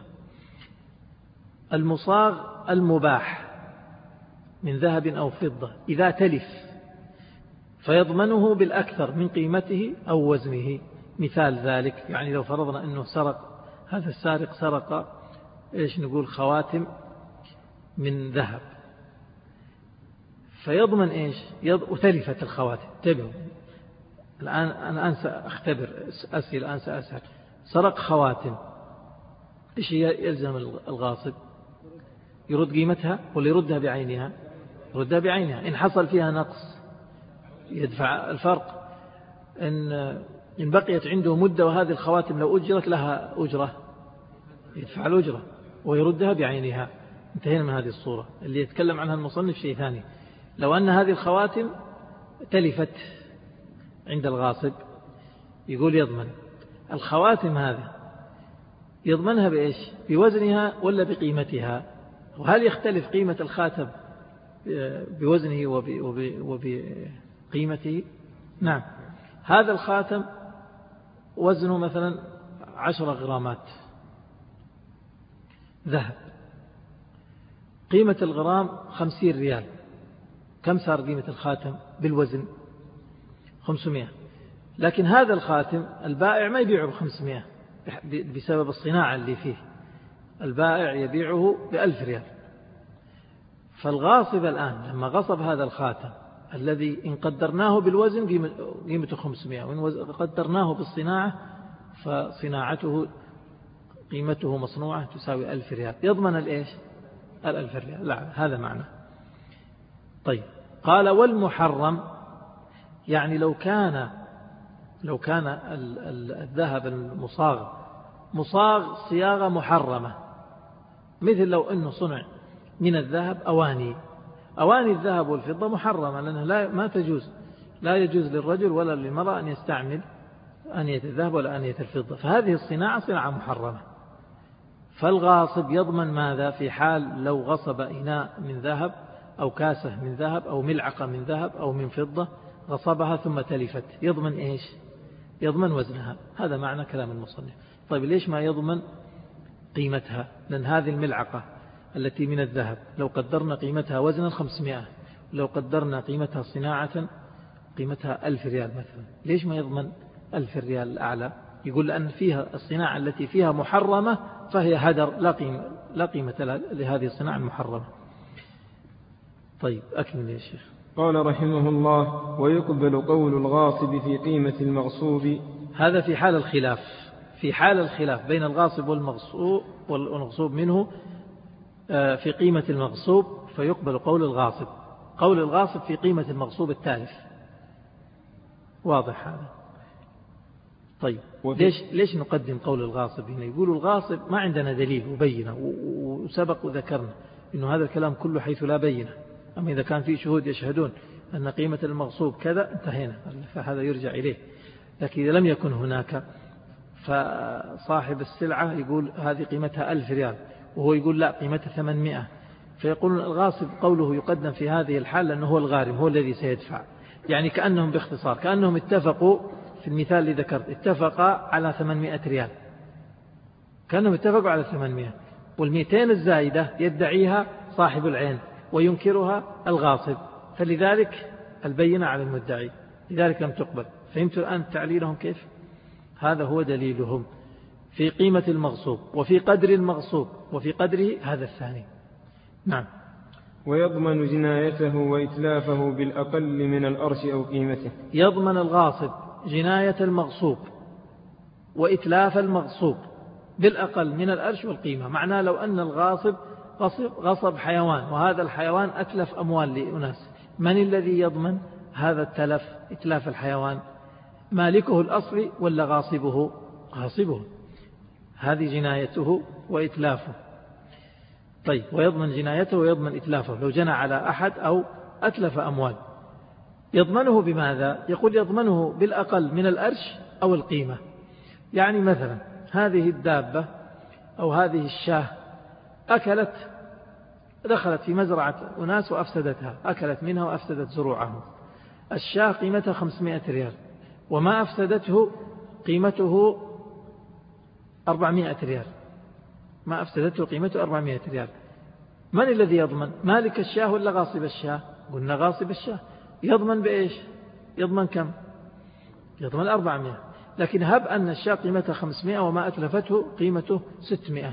المصاغ المباح من ذهب أو فضة إذا تلف فيضمنه بالأكثر من قيمته أو وزنه. مثال ذلك يعني لو فرضنا أنه سرق، هذا السارق سرق خواتم من ذهب، فيضمن وتلفت الخواتم. انتبهوا الآن، أنا سأختبر أسئلة، سأسأل. سرق خواتم، إيش يلزم الغاصب؟ يرد قيمتها ولا يردها بعينها؟ يردها بعينها. إن حصل فيها نقص يدفع الفرق. إن بقيت عنده مدة وهذه الخواتم لو أجرت لها أجرة يدفع الأجرة ويردها بعينها. انتهينا من هذه الصورة. اللي يتكلم عنها المصنف شيء ثاني. لو أن هذه الخواتم تلفت عند الغاصب، يقول يضمن الخواتم هذه، يضمنها بإيش؟ بوزنها ولا بقيمتها؟ وهل يختلف قيمة الخاتم بوزنه وبقيمته؟ نعم. هذا الخاتم وزنه مثلا 10 غرامات ذهب، قيمة الغرام 50 ريال. كم صار قيمة الخاتم بالوزن؟ 500. لكن هذا الخاتم البائع ما يبيعه ب500 بسبب الصناعة اللي فيه، البائع يبيعه ب1000 ريال. فالغاصب الآن لما غصب هذا الخاتم الذي إن قدرناه بالوزن قيمته 500، وإن قدرناه بالصناعة فصناعته قيمته مصنوعة تساوي 1000 ريال، يضمن الإيش؟ 1000 ريال. لا، هذا معنى. طيب، قال والمحرم يعني لو كان الذهب المصاغ مصاغ صياغة محرمة، مثل لو أنه صنع من الذهب أواني الذهب والفضة محرمة، لأنها لا يجوز للرجل ولا للمرأة أن يستعمل آنية الذهب ولا آنية الفضة، فهذه الصناعة صناعة محرمة. فالغاصب يضمن ماذا في حال لو غصب إناء من ذهب أو كاسة من ذهب أو ملعقة من ذهب أو من فضة، غصبها ثم تلفت، يضمن إيش؟ يضمن وزنها. هذا معنى كلام المصنف. طيب ليش ما يضمن قيمتها؟ لأن هذه الملعقة التي من الذهب لو قدرنا قيمتها وزنا 500، لو قدرنا قيمتها صناعة قيمتها 1000 ريال مثلا، ليش ما يضمن 1000 ريال الأعلى؟ يقول لأن فيها الصناعة التي فيها محرمة فهي هدر، لا قيمة لهذه الصناعة المحرمة. طيب أكمل يا شيخ.
قال رحمه الله: ويقبل قول الغاصب في قيمة المغصوب.
هذا في حال الخلاف بين الغاصب والمغصوب منه في قيمة المغصوب، فيقبل قول الغاصب في قيمة المغصوب التالف. واضح هذا؟ طيب ليش نقدم قول الغاصب هنا؟ يقول الغاصب ما عندنا دليل وبينة، وسبق وذكرنا إنه هذا الكلام كله حيث لا بينة. أما إذا كان في شهود يشهدون أن قيمة المغصوب كذا انتهينا، فهذا يرجع إليه. لكن إذا لم يكن هناك، فصاحب السلعة يقول هذه قيمتها 1000 ريال وهو يقول لا قيمته 800. فيقولون الغاصب قوله يقدم في هذه الحال لأنه هو الغارم، هو الذي سيدفع. يعني كأنهم باختصار كأنهم اتفقوا في المثال اللي ذكرت، اتفقا على 800 ريال، كأنهم اتفقوا على 800، وال200 الزائدة يدعيها صاحب العين وينكرها الغاصب، فلذلك البينة على المدعي، لذلك لم تقبل. فهمتوا الآن تعليلهم كيف؟ هذا هو دليلهم في قيمة المغصوب وفي قدر المغصوب وفي قدره هذا الثاني. نعم.
ويضمن جنايته وإتلافه بالأقل من الأرش أو قيمته.
يضمن الغاصب جناية المغصوب وإتلاف المغصوب بالأقل من الأرش والقيمة. معناه لو أن الغاصب غصب حيوان وهذا الحيوان أتلف أموال لأناس، من الذي يضمن هذا التلف إتلاف الحيوان؟ مالكه الأصلي ولا غاصبه؟ غاصبه. هذه جنايته وإتلافه. طيب، ويضمن جنايته ويضمن إتلافه لو جنى على أحد أو أتلف أموال. يضمنه بماذا؟ يقول يضمنه بالأقل من الأرش أو القيمة. يعني مثلا هذه الدابة أو هذه الشاة دخلت في مزرعة أناس وأفسدتها، أكلت منها وأفسدت زروعهم. الشاة قيمتها 500 ريال وما أفسدته قيمته 400 ريال، ما أفسدته قيمته 400 ريال. من الذي يضمن؟ مالك الشاة ولا غاصب الشاة؟ قلنا غاصب الشاة. يضمن بإيش؟ يضمن كم؟ يضمن 400. لكن هب أن الشاة قيمتها 500 وما أتلفته قيمته 600،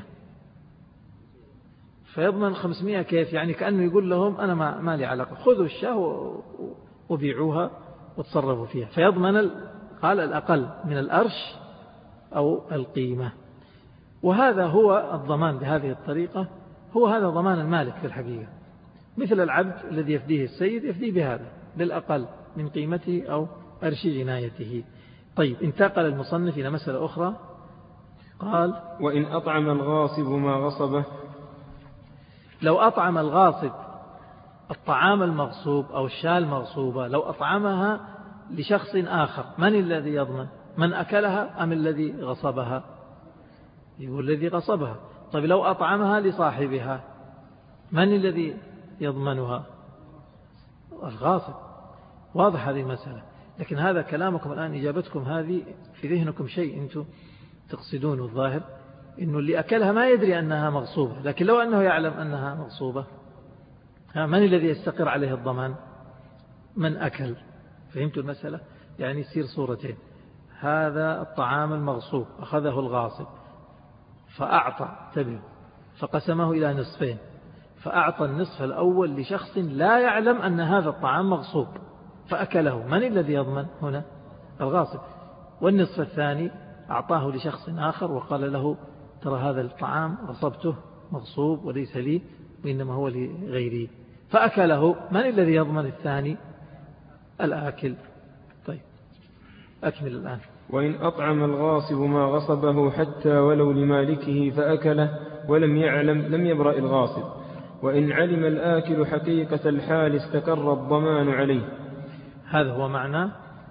فيضمن 500 كيف؟ يعني كأنه يقول لهم أنا ما لي علاقة، خذوا الشاة وبيعوها وتصرفوا فيها. فيضمن قال الأقل من الأرش أو القيمة. وهذا هو الضمان بهذه الطريقة، هو هذا ضمان المالك في الحقيقة، مثل العبد الذي يفديه السيد يفديه بهذا بالأقل من قيمته أو أرش جنايته. طيب، انتقل المصنف إلى مسألة أخرى، قال
وإن أطعم الغاصب ما غصبه.
لو أطعم الغاصب الطعام المغصوب أو الشاة المغصوبة، لو أطعمها لشخص آخر، من الذي يضمن؟ من أكلها أم الذي غصبها؟ يقول الذي غصبها. طيب لو أطعمها لصاحبها، من الذي يضمنها؟ الغاصب. واضح هذه المسألة. لكن هذا كلامكم الآن، إجابتكم هذه في ذهنكم شيء أنتم تقصدون الظاهر، إنه اللي أكلها ما يدري أنها مغصوبة، لكن لو أنه يعلم أنها مغصوبة، من الذي يستقر عليه الضمان؟ من أكل. فهمتوا المسألة؟ يعني يصير صورتين، هذا الطعام المغصوب أخذه الغاصب فأعطى فقسمه إلى نصفين، فأعطى النصف الأول لشخص لا يعلم أن هذا الطعام مغصوب فأكله، من الذي يضمن هنا؟ الغاصب. والنصف الثاني أعطاه لشخص آخر وقال له ترى هذا الطعام غصبته مغصوب وليس لي وإنما هو لغيري، فأكله، من الذي يضمن الثاني؟ الآكل. طيب أكمل الآن.
وإن أطعم الغاصب ما غصبه حتى ولو لمالكه فأكله ولم يعلم لم يبرأ الغاصب. وإن علم الآكل حقيقة الحال استقر الضمان عليه.
هذا هو معنى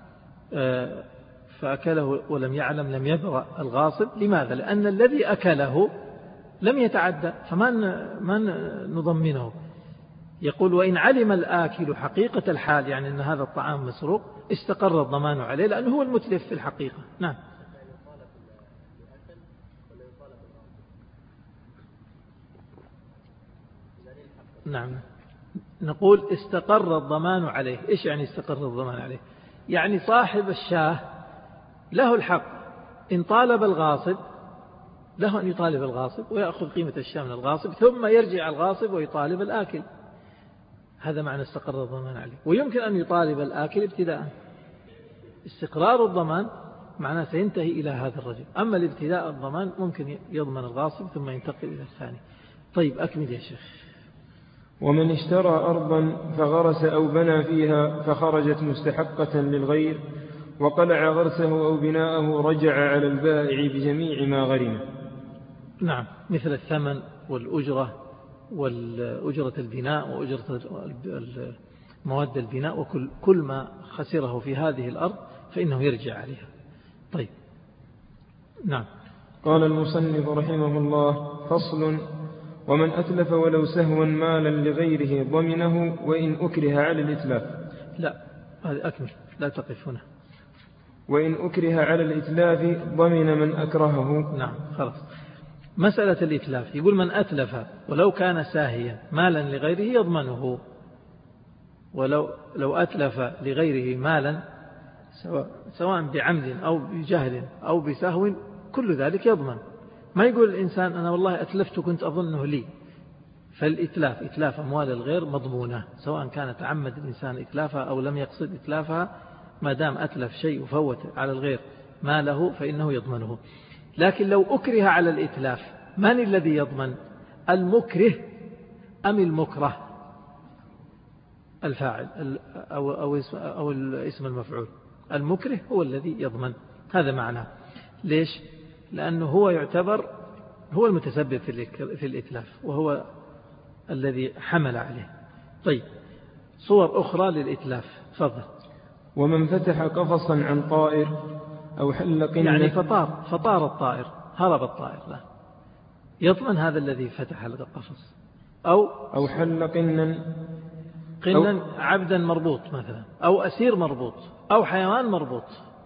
فأكله ولم يعلم لم يبرأ الغاصب. لماذا؟ لأن الذي أكله لم يتعدى، فمن نضمنه. يقول وإن علم الآكل حقيقة الحال، يعني أن هذا الطعام مسروق، استقر الضمان عليه لأنه هو المتلف في الحقيقة. نعم. نعم، نقول استقر الضمان عليه. إيش يعني استقر الضمان عليه؟ يعني صاحب الشاه له الحق إن طالب الغاصب، له أن يطالب الغاصب ويأخذ قيمة الشاه من الغاصب، ثم يرجع الغاصب ويطالب الآكل. هذا معنى استقر الضمان عليه. ويمكن أن يطالب الآكل ابتداء. استقرار الضمان معناه سينتهي إلى هذا الرجل، أما الابتداء الضمان ممكن يضمن الغاصب ثم ينتقل إلى الثاني. طيب أكمل يا شيخ.
ومن اشترى أرضا فغرس أو بنى فيها فخرجت مستحقة للغير وقلع غرسه أو بناءه رجع على البائع بجميع ما غرم.
نعم، مثل الثمن والأجرة والأجرة البناء وأجرة مواد البناء وكل ما خسره في هذه الأرض فإنه يرجع عليها. طيب. نعم.
قال المصنف رحمه الله: فصل: ومن أتلف ولو سهوا مالا لغيره ضمنه وإن أكره على الإتلاف.
لا، هذه أكمل، لا تقف هنا.
وإن أكره على الإتلاف ضمن من أكرهه.
نعم، خلاص. مسألة الإتلاف يقول من أتلف ولو كان ساهيا مالا لغيره يضمنه، ولو أتلف لغيره مالا سواء بعمد أو بجهل أو بسهو كل ذلك يضمن. ما يقول الإنسان أنا والله أتلفت كنت أظنه لي. فالإتلاف إتلاف أموال الغير مضمونة، سواء كان تعمد الإنسان إتلافها أو لم يقصد إتلافها، ما دام أتلف شيء وفوت على الغير ماله فإنه يضمنه. لكن لو أكره على الإتلاف من الذي يضمن؟ المكره أم المكره؟ الفاعل أو الاسم المفعول. المكره هو الذي يضمن، هذا معناه. ليش؟ لأنه هو يعتبر هو المتسبب في الإتلاف وهو الذي حمل عليه. طيب، صور أخرى للإتلاف، تفضل.
ومن فتح قفصا عن طائر أو حل قنة،
يعني فطار الطائر، هرب الطائر، لا يضمن هذا الذي فتح القفص. أو حل قنا عبدا مربوط مثلا، أو أسير مربوط، أو حيوان مربوط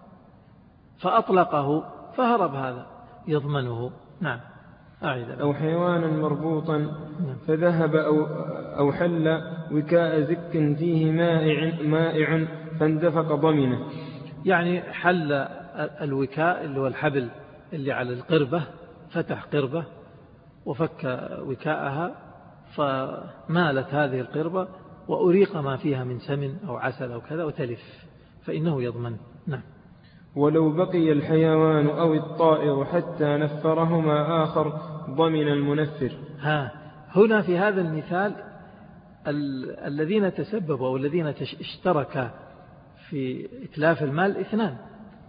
فأطلقه فهرب، هذا يضمنه. نعم،
أو حيوانا مربوطا فذهب أو حل وكاء زك فيه مائع فاندفق ضمنه.
يعني حل الوكاء اللي هو الحبل اللي على القربة، فتح قربة وفك وكاءها فمالت هذه القربة وأريق ما فيها من سمن أو عسل أو كذا وتلف، فإنه يضمن. نعم.
ولو بقي الحيوان أو الطائر حتى نفرهما آخر ضمن المنفر.
هنا في هذا المثال الذين تسببوا أو الذين اشتركا في إتلاف المال اثنان،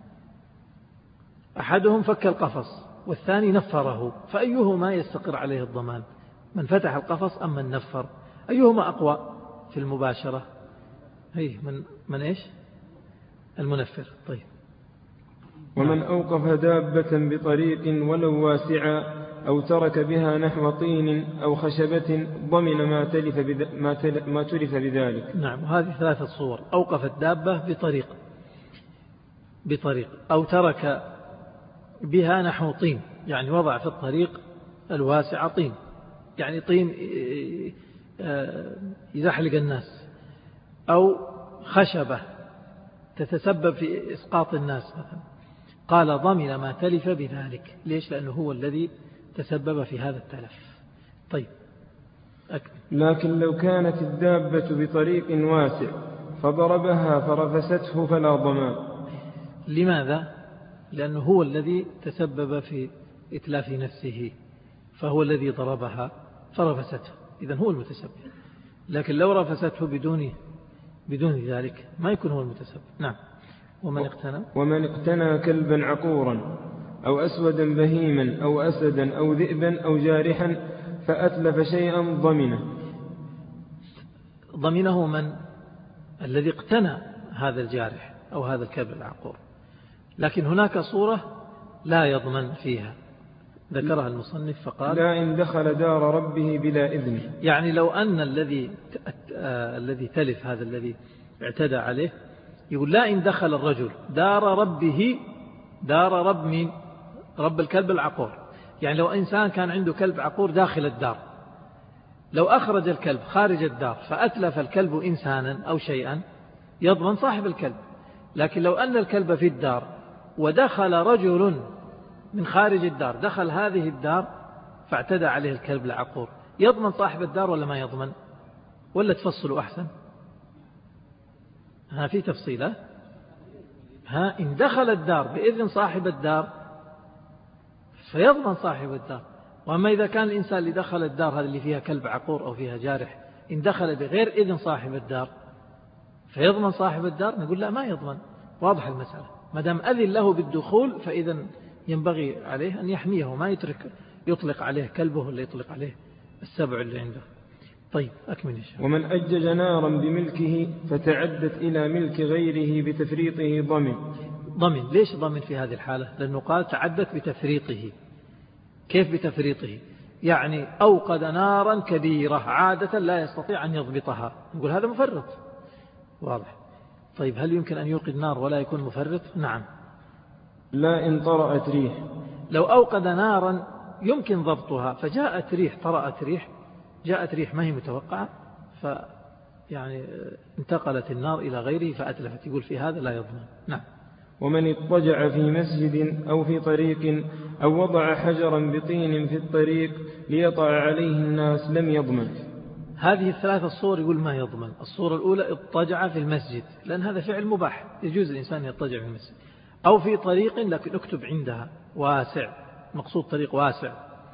أحدهم فك القفص والثاني نفره، فأيهما يستقر عليه الضمان؟ من فتح القفص أم من نفر؟ أيهما أقوى في المباشرة؟ من إيش؟ المنفر. طيب.
ومن أوقف دابة بطريق ولو واسعا أو ترك بها نحو طين أو خشبة ضمن ما تلف بذلك.
نعم، وهذه ثلاثة صور. أوقف الدابة بطريق أو ترك بها نحو طين، يعني وضع في الطريق الواسع طين، يعني طين يزحلق الناس، أو خشبة تتسبب في إسقاط الناس مثلا، قال ضمن ما تلف بذلك. ليش؟ لأنه هو الذي تسبب في هذا التلف. طيب، أكمل.
لكن لو كانت الدابة بطريق واسع فضربها فرفسته فلا ضمان.
لماذا؟ لأنه هو الذي تسبب في إتلاف نفسه، فهو الذي ضربها فرفسته، إذن هو المتسبب. لكن لو رفسته بدون ذلك ما يكون هو المتسبب. نعم.
ومن اقتنى كلبا عقورا أو أسودا بهيما أو أسدا أو ذئبا أو جارحا فأتلف شيئا
ضمنه من؟ الذي اقتنى هذا الجارح أو هذا الكلب العقور. لكن هناك صورة لا يضمن فيها، ذكرها المصنف فقال:
لا إن دخل دار ربه بلا إذن.
يعني لو أن الذي تلف هذا الذي اعتدى عليه، يقول لا إن دخل الرجل دار ربه، دار رب من؟ رب الكلب العقور. يعني لو إنسان كان عنده كلب عقور داخل الدار، لو أخرج الكلب خارج الدار فأتلف الكلب إنسانا أو شيئا يضمن صاحب الكلب. لكن لو أن الكلب في الدار ودخل رجل من خارج الدار، دخل هذه الدار فاعتدى عليه الكلب العقور، يضمن صاحب الدار ولا ما يضمن؟ ولا تفصلوا أحسن؟ في تفصيلة. إن دخل الدار بإذن صاحب الدار فيضمن صاحب الدار. وأما إذا كان الإنسان اللي دخل الدار هذا اللي فيها كلب عقور أو فيها جارح إن دخل بغير إذن صاحب الدار فيضمن صاحب الدار؟ نقول لا، ما يضمن. واضح المسألة. ما دام أذن له بالدخول فإذا ينبغي عليه أن يحميه، ما يطلق عليه كلبه ولا يطلق عليه السبع اللي عنده. طيب، أكمل إن شاء الله.
ومن أجج نارا بملكه فتعدت إلى ملك غيره بتفريطه ضمن.
ليش ضمن في هذه الحالة؟ لأنه قال تعدت بتفريطه. كيف بتفريطه؟ يعني أوقد نارا كبيرة عادة لا يستطيع أن يضبطها، نقول هذا مفرط، واضح. طيب هل يمكن أن يوقد نار ولا يكون مفرط؟ نعم.
لا إن طرأت ريح.
لو أوقد نارا يمكن ضبطها فجاءت ريح، طرأت ريح، جاءت ريح ما هي متوقعة يعني انتقلت النار إلى غيره فأتلفت، يقول في هذا لا يضمن. نعم.
ومن اضطجع في مسجد أو في طريق أو وضع حجرا بطين في الطريق ليطع عليه الناس لم يضمن.
هذه الثلاثة الصور يقول ما يضمن. الصورة الأولى اضطجع في المسجد، لأن هذا فعل مباح، يجوز الإنسان يضطجع في المسجد، أو في طريق لكن اكتب عندها واسع، مقصود طريق واسع.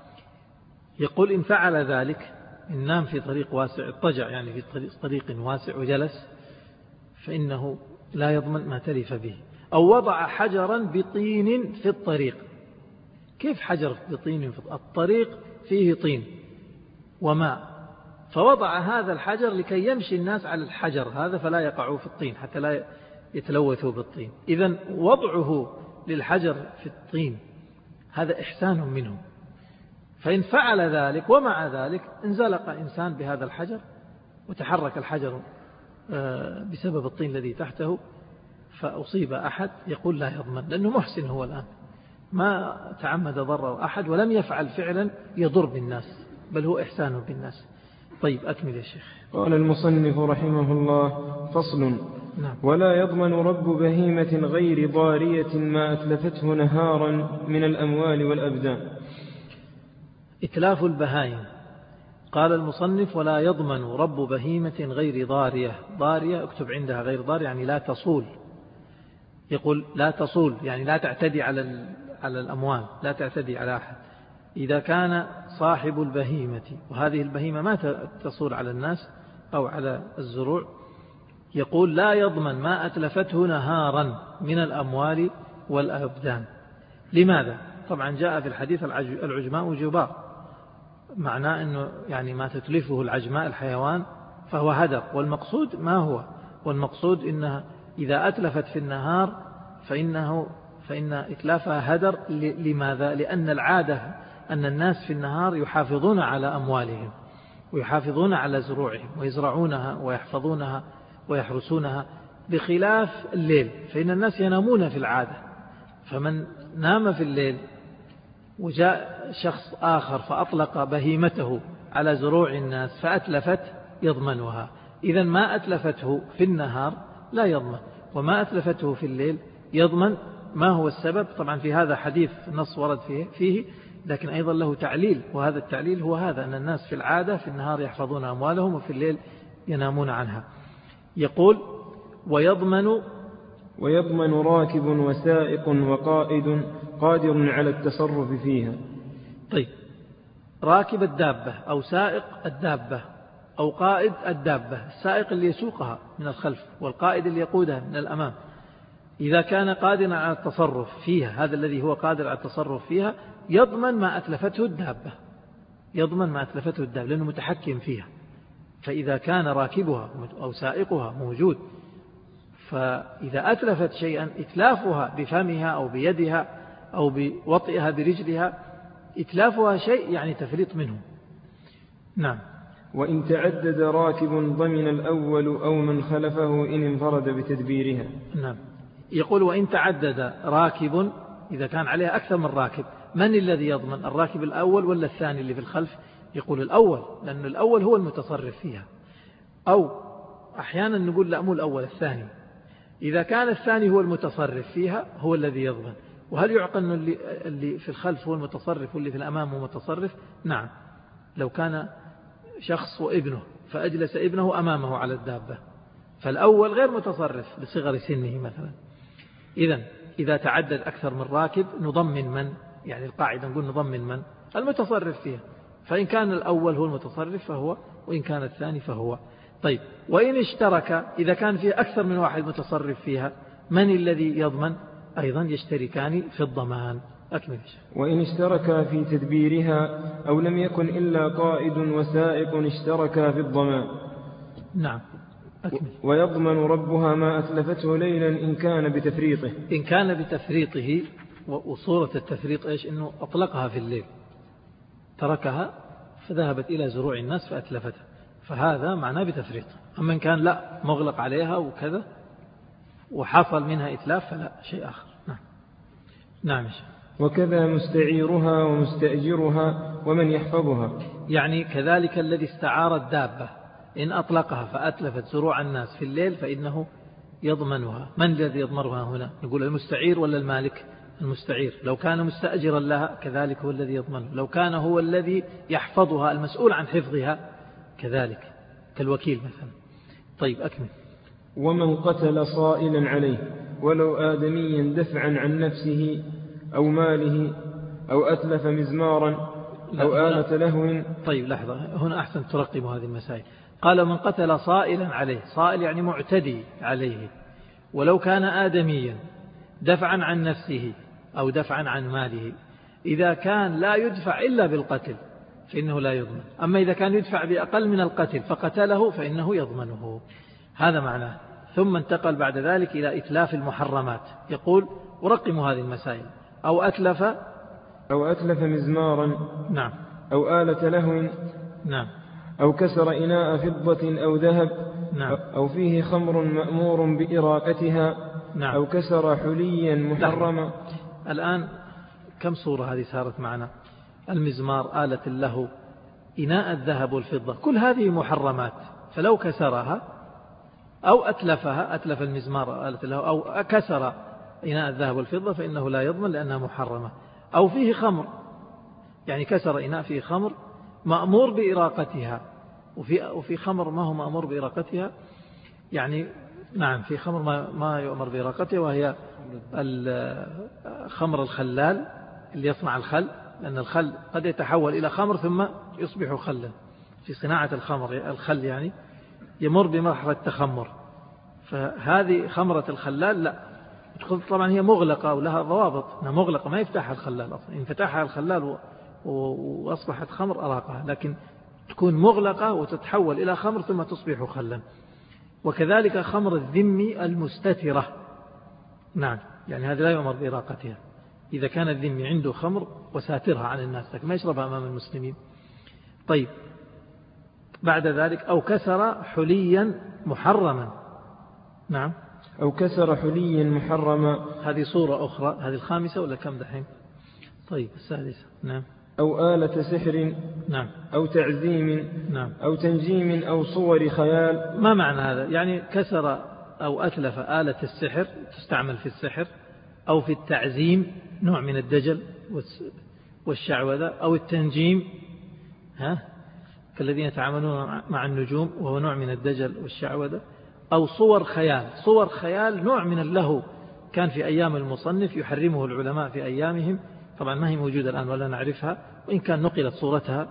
يقول إن فعل ذلك، إن نام في طريق واسع، اضطجع يعني في طريق واسع وجلس، فإنه لا يضمن ما تلف به. أو وضع حجرا بطين في الطريق. كيف حجر بطين في الطريق؟ فيه طين وماء، فوضع هذا الحجر لكي يمشي الناس على الحجر هذا فلا يقعوا في الطين حتى لا يتلوثوا بالطين. إذن وضعه للحجر في الطين هذا إحسان منه. فإن فعل ذلك ومع ذلك انزلق إنسان بهذا الحجر وتحرك الحجر بسبب الطين الذي تحته فأصيب أحد، يقول لا يضمن، لأنه محسن هو الآن، ما تعمد ضرر أحد ولم يفعل فعلا يضر بالناس، بل هو إحسان بالناس. طيب أكمل يا شيخ.
قال المصنف رحمه الله: فصل.
نعم.
ولا يضمن رب بهيمة غير ضارية ما أتلفته نهارا من الأموال والأبدان.
إتلاف البهائم. قال المصنف: ولا يضمن رب بهيمة غير ضارية. ضارية اكتب عندها غير ضارية يعني لا تصول. يقول لا تصول يعني لا تعتدي على الأموال، لا تعتدي على أحد. إذا كان صاحب البهيمة، وهذه البهيمة ما تصول على الناس أو على الزروع، يقول لا يضمن ما أتلفته نهارا من الأموال والأبدان. لماذا؟ طبعا جاء في الحديث العجماء جبار، معناه أنه يعني ما تتلفه العجماء الحيوان فهو هدر. والمقصود ما هو؟ والمقصود إنها إذا أتلفت في النهار فإن إتلافها هدر. لماذا؟ لأن العادة أن الناس في النهار يحافظون على أموالهم ويحافظون على زروعهم ويزرعونها ويحفظونها ويحرسونها، بخلاف الليل فإن الناس ينامون في العادة. فمن نام في الليل وجاء شخص آخر فأطلق بهيمته على زروع الناس فأتلفت يضمنها. إذن ما أتلفته في النهار لا يضمن، وما أتلفته في الليل يضمن. ما هو السبب؟ طبعا في هذا حديث نص ورد فيه لكن أيضا له تعليل، وهذا التعليل هو هذا: أن الناس في العادة في النهار يحفظون أموالهم وفي الليل ينامون عنها. يقول
ويضمن راكب وسائق وقائد قادر على التصرف فيها.
طيب، راكب الدابة أو سائق الدابة أو قائد الدابة، السائق اللي يسوقها من الخلف والقائد اللي يقودها من الأمام، إذا كان قادرا على التصرف فيها، هذا الذي هو قادر على التصرف فيها يضمن ما أتلفته الدابة، يضمن ما أتلفته الدابة لأنه متحكم فيها. فإذا كان راكبها أو سائقها موجود، فإذا أتلفت شيئا إتلافها بفمها أو بيدها أو بوطئها برجلها، إتلافها شيء يعني تفريط منه. نعم.
وإن تعدد راكب ضمن الأول أو من خلفه إن انفرد بتدبيرها.
نعم. يقول وإن تعدد راكب، إذا كان عليها أكثر من راكب، من الذي يضمن؟ الراكب الأول ولا الثاني اللي في الخلف؟ يقول الأول، لأن الأول هو المتصرف فيها. أو أحيانا نقول لا، مو الأول، الثاني. إذا كان الثاني هو المتصرف فيها هو الذي يضمن. وهل يعقل أن اللي في الخلف هو المتصرف واللي في الأمام هو متصرف؟ نعم. لو كان شخص وابنه فأجلس ابنه أمامه على الدابة، فالأول غير متصرف لصغر سنه مثلا. إذا تعدد أكثر من راكب نضمن من؟ يعني القاعدة نقول نضمن من؟ المتصرف فيها. فإن كان الأول هو المتصرف فهو، وإن كان الثاني فهو. طيب، وإن اشترك، إذا كان فيه أكثر من واحد متصرف فيها، من الذي يضمن؟ أيضا يشتركان في الضمان. أكمل.
وإن اشتركا في تدبيرها أو لم يكن إلا قائد وسائق اشتركا في الضمان.
نعم. أكمل.
ويضمن ربها ما أتلفته ليلا إن كان بتفريطه.
إن كان بتفريطه. وصورة التفريط إيش؟ إنه أطلقها في الليل، تركها فذهبت إلى زروع الناس فأتلفتها، فهذا معناه بتفريط. أما إن كان لا مغلق عليها وكذا وحصل منها إتلاف فلا شيء آخر. نعم. نعم.
وكذا مستعيرها ومستأجرها ومن يحفظها،
يعني كذلك الذي استعار الدابة إن أطلقها فأتلفت زروع الناس في الليل فإنه يضمنها. من الذي يضمنها هنا؟ نقول المستعير ولا المالك؟ المستعير. لو كان مستأجرا لها كذلك هو الذي يضمنها، لو كان هو الذي يحفظها المسؤول عن حفظها كذلك كالوكيل مثلا. طيب أكمل.
ومن قتل صائلا عليه ولو آدميا دفعا عن نفسه أو ماله أو أتلف مزمارا أو آلة لهو.
طيب لحظة، هنا أحسن ترقم هذه المسائل. قال من قتل صائلا عليه، صائل يعني معتدي عليه، ولو كان آدميا دفعا عن نفسه أو دفعا عن ماله. إذا كان لا يدفع إلا بالقتل فإنه لا يضمن، أما إذا كان يدفع بأقل من القتل فقتله فإنه يضمنه. هذا معناه. ثم انتقل بعد ذلك إلى إتلاف المحرمات. يقول ورقموا هذه المسائل. أو أتلف
مزمارا.
نعم.
أو آلة لهو.
نعم.
أو كسر إناء فضة أو ذهب.
نعم.
أو فيه خمر مأمور بإراقتها.
نعم.
أو كسر حليا محرما.
الآن كم صورة هذه صارت معنا؟ المزمار، آلة اللهو، إناء الذهب والفضة، كل هذه محرمات. فلو كسرها أو أتلفها، أتلف المزمار آلة اللهو أو كسر إناء الذهب والفضة فإنه لا يضمن لأنها محرمة. أو فيه خمر، يعني كسر إناء فيه خمر مأمور بإراقتها، وفي خمر ما هو مأمور بإراقتها، يعني نعم في خمر ما يؤمر بإراقتها، وهي خمر الخلال اللي يصنع الخل، لأن الخل قد يتحول إلى خمر ثم يصبح خلا. في صناعة الخل يعني يمر بمرحلة التخمر، فهذه خمرة الخلال لا طبعا هي مغلقة ولها ضوابط، أنها مغلقة ما يفتحها الخلال أصلا. إن فتحها الخلال وأصبحت خمر أراقها، لكن تكون مغلقة وتتحول إلى خمر ثم تصبح خلا. وكذلك خمر الذم المستترة، نعم، يعني هذا لا يؤمر بإراقتها. إذا كان الذم عنده خمر وساترها عن الناس لكن ما يشربها أمام المسلمين. طيب بعد ذلك أو كسر حليا محرما. نعم.
أو كسر حليا محرما.
هذه صورة أخرى. هذه الخامسة ولا كم دحين؟ طيب السادسة. نعم.
أو آلة سحر.
نعم.
أو تعزيم.
نعم.
أو تنجيم أو صور خيال.
ما معنى هذا؟ يعني كسر أو أتلف آلة السحر تستعمل في السحر، أو في التعزيم نوع من الدجل والشعوذة، أو التنجيم كالذين يتعاملون مع النجوم وهو نوع من الدجل والشعوذة، أو صور خيال. صور خيال نوع من اللهو كان في أيام المصنف يحرمه العلماء في أيامهم، طبعا ما هي موجودة الآن ولا نعرفها، وإن كان نقلت صورتها،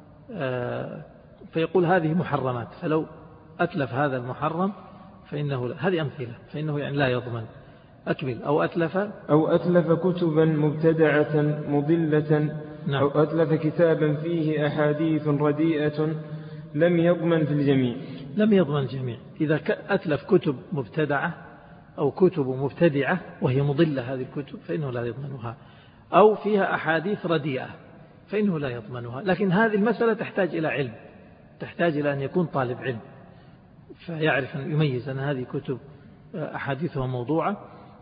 فيقول هذه محرمات، فلو أتلف هذا المحرم فإنه لا. هذه أمثلة، فإنه يعني لا يضمن. أكمل. أو أتلف
كتبا مبتدعة مضلة.
نعم.
أو أتلف كتابا فيه أحاديث رديئة لم يضمن في الجميع.
لم يضمن الجميع. إذا أتلف كتب مبتدعة أو كتب مبتدعة وهي مضلة هذه الكتب فإنه لا يضمنها، أو فيها أحاديث رديئة فإنه لا يضمنها. لكن هذه المسألة تحتاج إلى علم، تحتاج إلى أن يكون طالب علم فيعرف أن يميز أن هذه كتب أحاديثها موضوعة،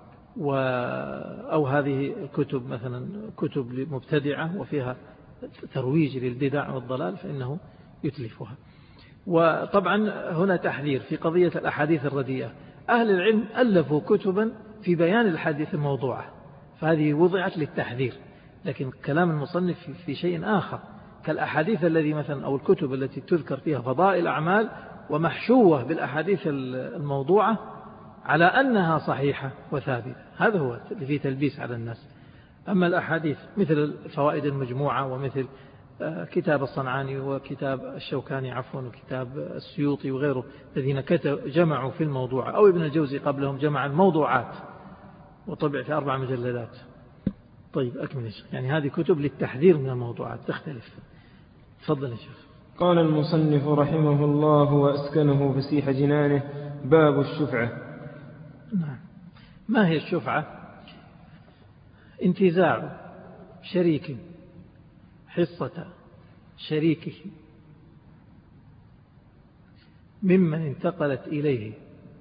أو هذه الكتب مثلا كتب مبتدعة وفيها ترويج للبدع والضلال فإنه يتلفها. وطبعا هنا تحذير في قضية الأحاديث الرديئة. أهل العلم ألفوا كتبا في بيان الحديث الموضوعة، فهذه وضعت للتحذير، لكن كلام المصنف في شيء آخر، كالأحاديث الذي مثلا أو الكتب التي تذكر فيها فضائل أعمال ومحشوة بالأحاديث الموضوعة على أنها صحيحة وثابتة، هذا هو اللي فيه تلبيس على الناس. أما الأحاديث مثل فوائد المجموعة ومثل كتاب الصنعاني وكتاب الشوكاني عفوا وكتاب السيوطي وغيره الذين جمعوا في الموضوع، أو ابن الجوزي قبلهم جمع الموضوعات وطبع في 4 مجلدات. طيب أكمل. يعني هذه كتب للتحذير من الموضوعات تختلف. تفضل يا شيخ.
قال المصنف رحمه الله وأسكنه فسيح جنانه: باب الشفعة.
نعم. ما هي الشفعة؟ انتزاع شريك حصة شريكه ممن انتقلت إليه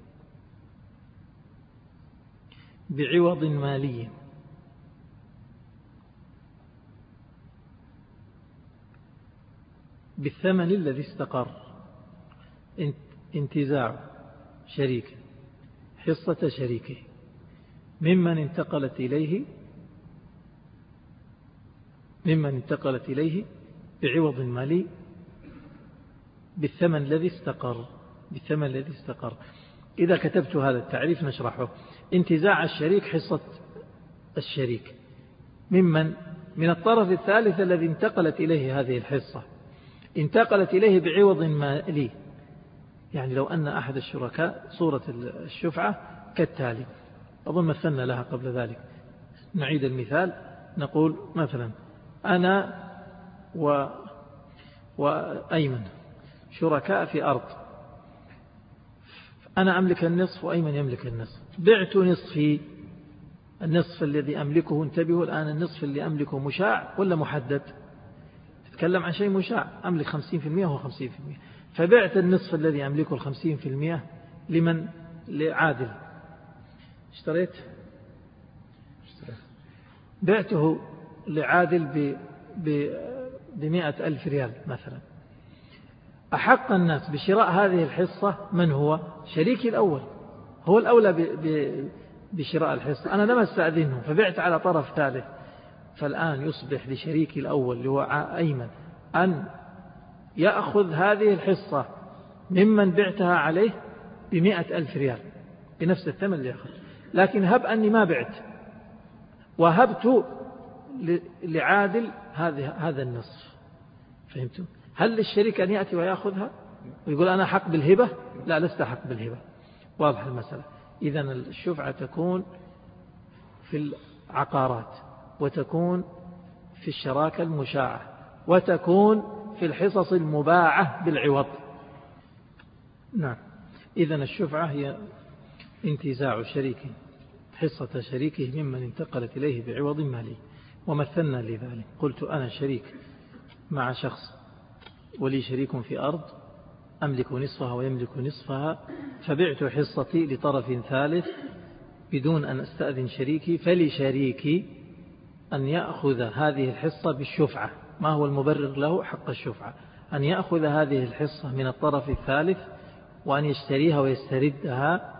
بعوض مالي بالثمن الذي استقر. انتزاع شريك حصة شريكه ممن انتقلت إليه بعوض مالي بالثمن الذي استقر. إذا كتبت هذا التعريف نشرحه. انتزاع الشريك حصة الشريك من الطرف الثالث الذي انتقلت إليه هذه الحصة، انتقلت إليه بعوض مالي. يعني لو أن أحد الشركاء صورة الشفعة كالتالي، أظن مثلنا لها قبل ذلك، نعيد المثال. نقول مثلا أنا وأيمن شركاء في أرض، أنا أملك النصف وأيمن يملك النصف. بعت نصفي، النصف الذي أملكه، انتبهوا الآن، النصف اللي أملكه مشاع ولا محدد؟ تتكلم عن شيء مشاع، أملك 50% وهو 50%. فبعت النصف الذي أملكه 50% لمن؟ لعادل. اشتريت بعته لعادل ب100,000 ريال مثلا. أحق الناس بشراء هذه الحصة من هو؟ شريكي الأول، هو الأولى بشراء الحصة. أنا لم أستأذنه فبعت على طرف ثالث، فالآن يصبح لشريكي الأول اللي هو أيمن أن يأخذ هذه الحصة ممن بعتها عليه ب100,000 ريال بنفس الثمن اللي يأخذ. لكن هب أني ما بعت وهبت لعادل هذا النصف، فهمتم؟ هل للشريك أن يأتي ويأخذها ويقول أنا حق بالهبة؟ لا، لست حق بالهبة. واضح المسألة. إذن الشفعة تكون في العقارات، وتكون في الشراكة المشاعة، وتكون في الحصص المباعة بالعوض. نعم. إذن الشفعة هي انتزاع شريك حصة شريكه ممن انتقلت إليه بعوض مالي. ومثلنا لذلك، قلت أنا شريك مع شخص ولي شريك في أرض أملك نصفها ويملك نصفها، فبعت حصتي لطرف ثالث بدون أن أستأذن شريكي، فلشريكي أن يأخذ هذه الحصة بالشفعة. ما هو المبرر له؟ حق الشفعة، أن يأخذ هذه الحصة من الطرف الثالث وأن يشتريها ويستردها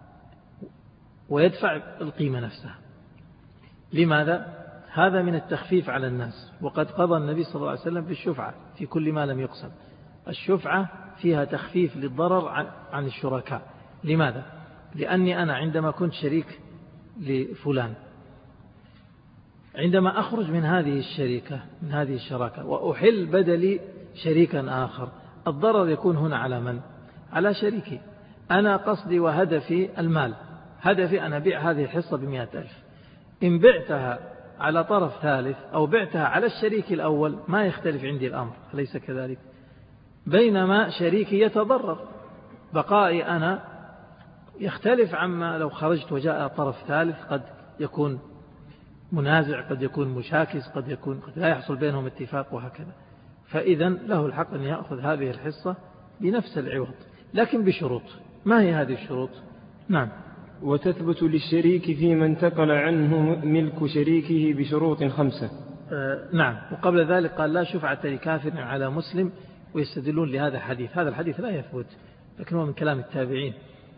ويدفع القيمة نفسها. لماذا؟ هذا من التخفيف على الناس، وقد قضى النبي صلى الله عليه وسلم بالشفعة في كل ما لم يقسم. الشفعة فيها تخفيف للضرر عن الشركاء. لماذا؟ لأني أنا عندما كنت شريك لفلان، عندما أخرج من هذه الشراكة وأحل بدلي شريكا آخر، الضرر يكون هنا على من؟ على شريكي. أنا قصدي وهدفي المال، هدفي أنا بيع هذه الحصة ب100,000. إن بعتها على طرف ثالث أو بعتها على الشريك الأول ما يختلف عندي الأمر، أليس كذلك؟ بينما شريكي يتضرر، بقائي أنا يختلف عما لو خرجت وجاء طرف ثالث، قد يكون منازع، قد يكون مشاكس، قد لا يحصل بينهم اتفاق وهكذا. فإذن له الحق أن يأخذ هذه الحصة بنفس العوض، لكن بشروط. ما هي هذه الشروط؟ نعم.
وتثبت للشريك فيما انتقل عنه ملك شريكه بشروط 5.
نعم. وقبل ذلك قال لا شفعة لكافر على مسلم، ويستدلون لهذا الحديث. هذا الحديث لا يثبت، لكن هو من كلام التابعين.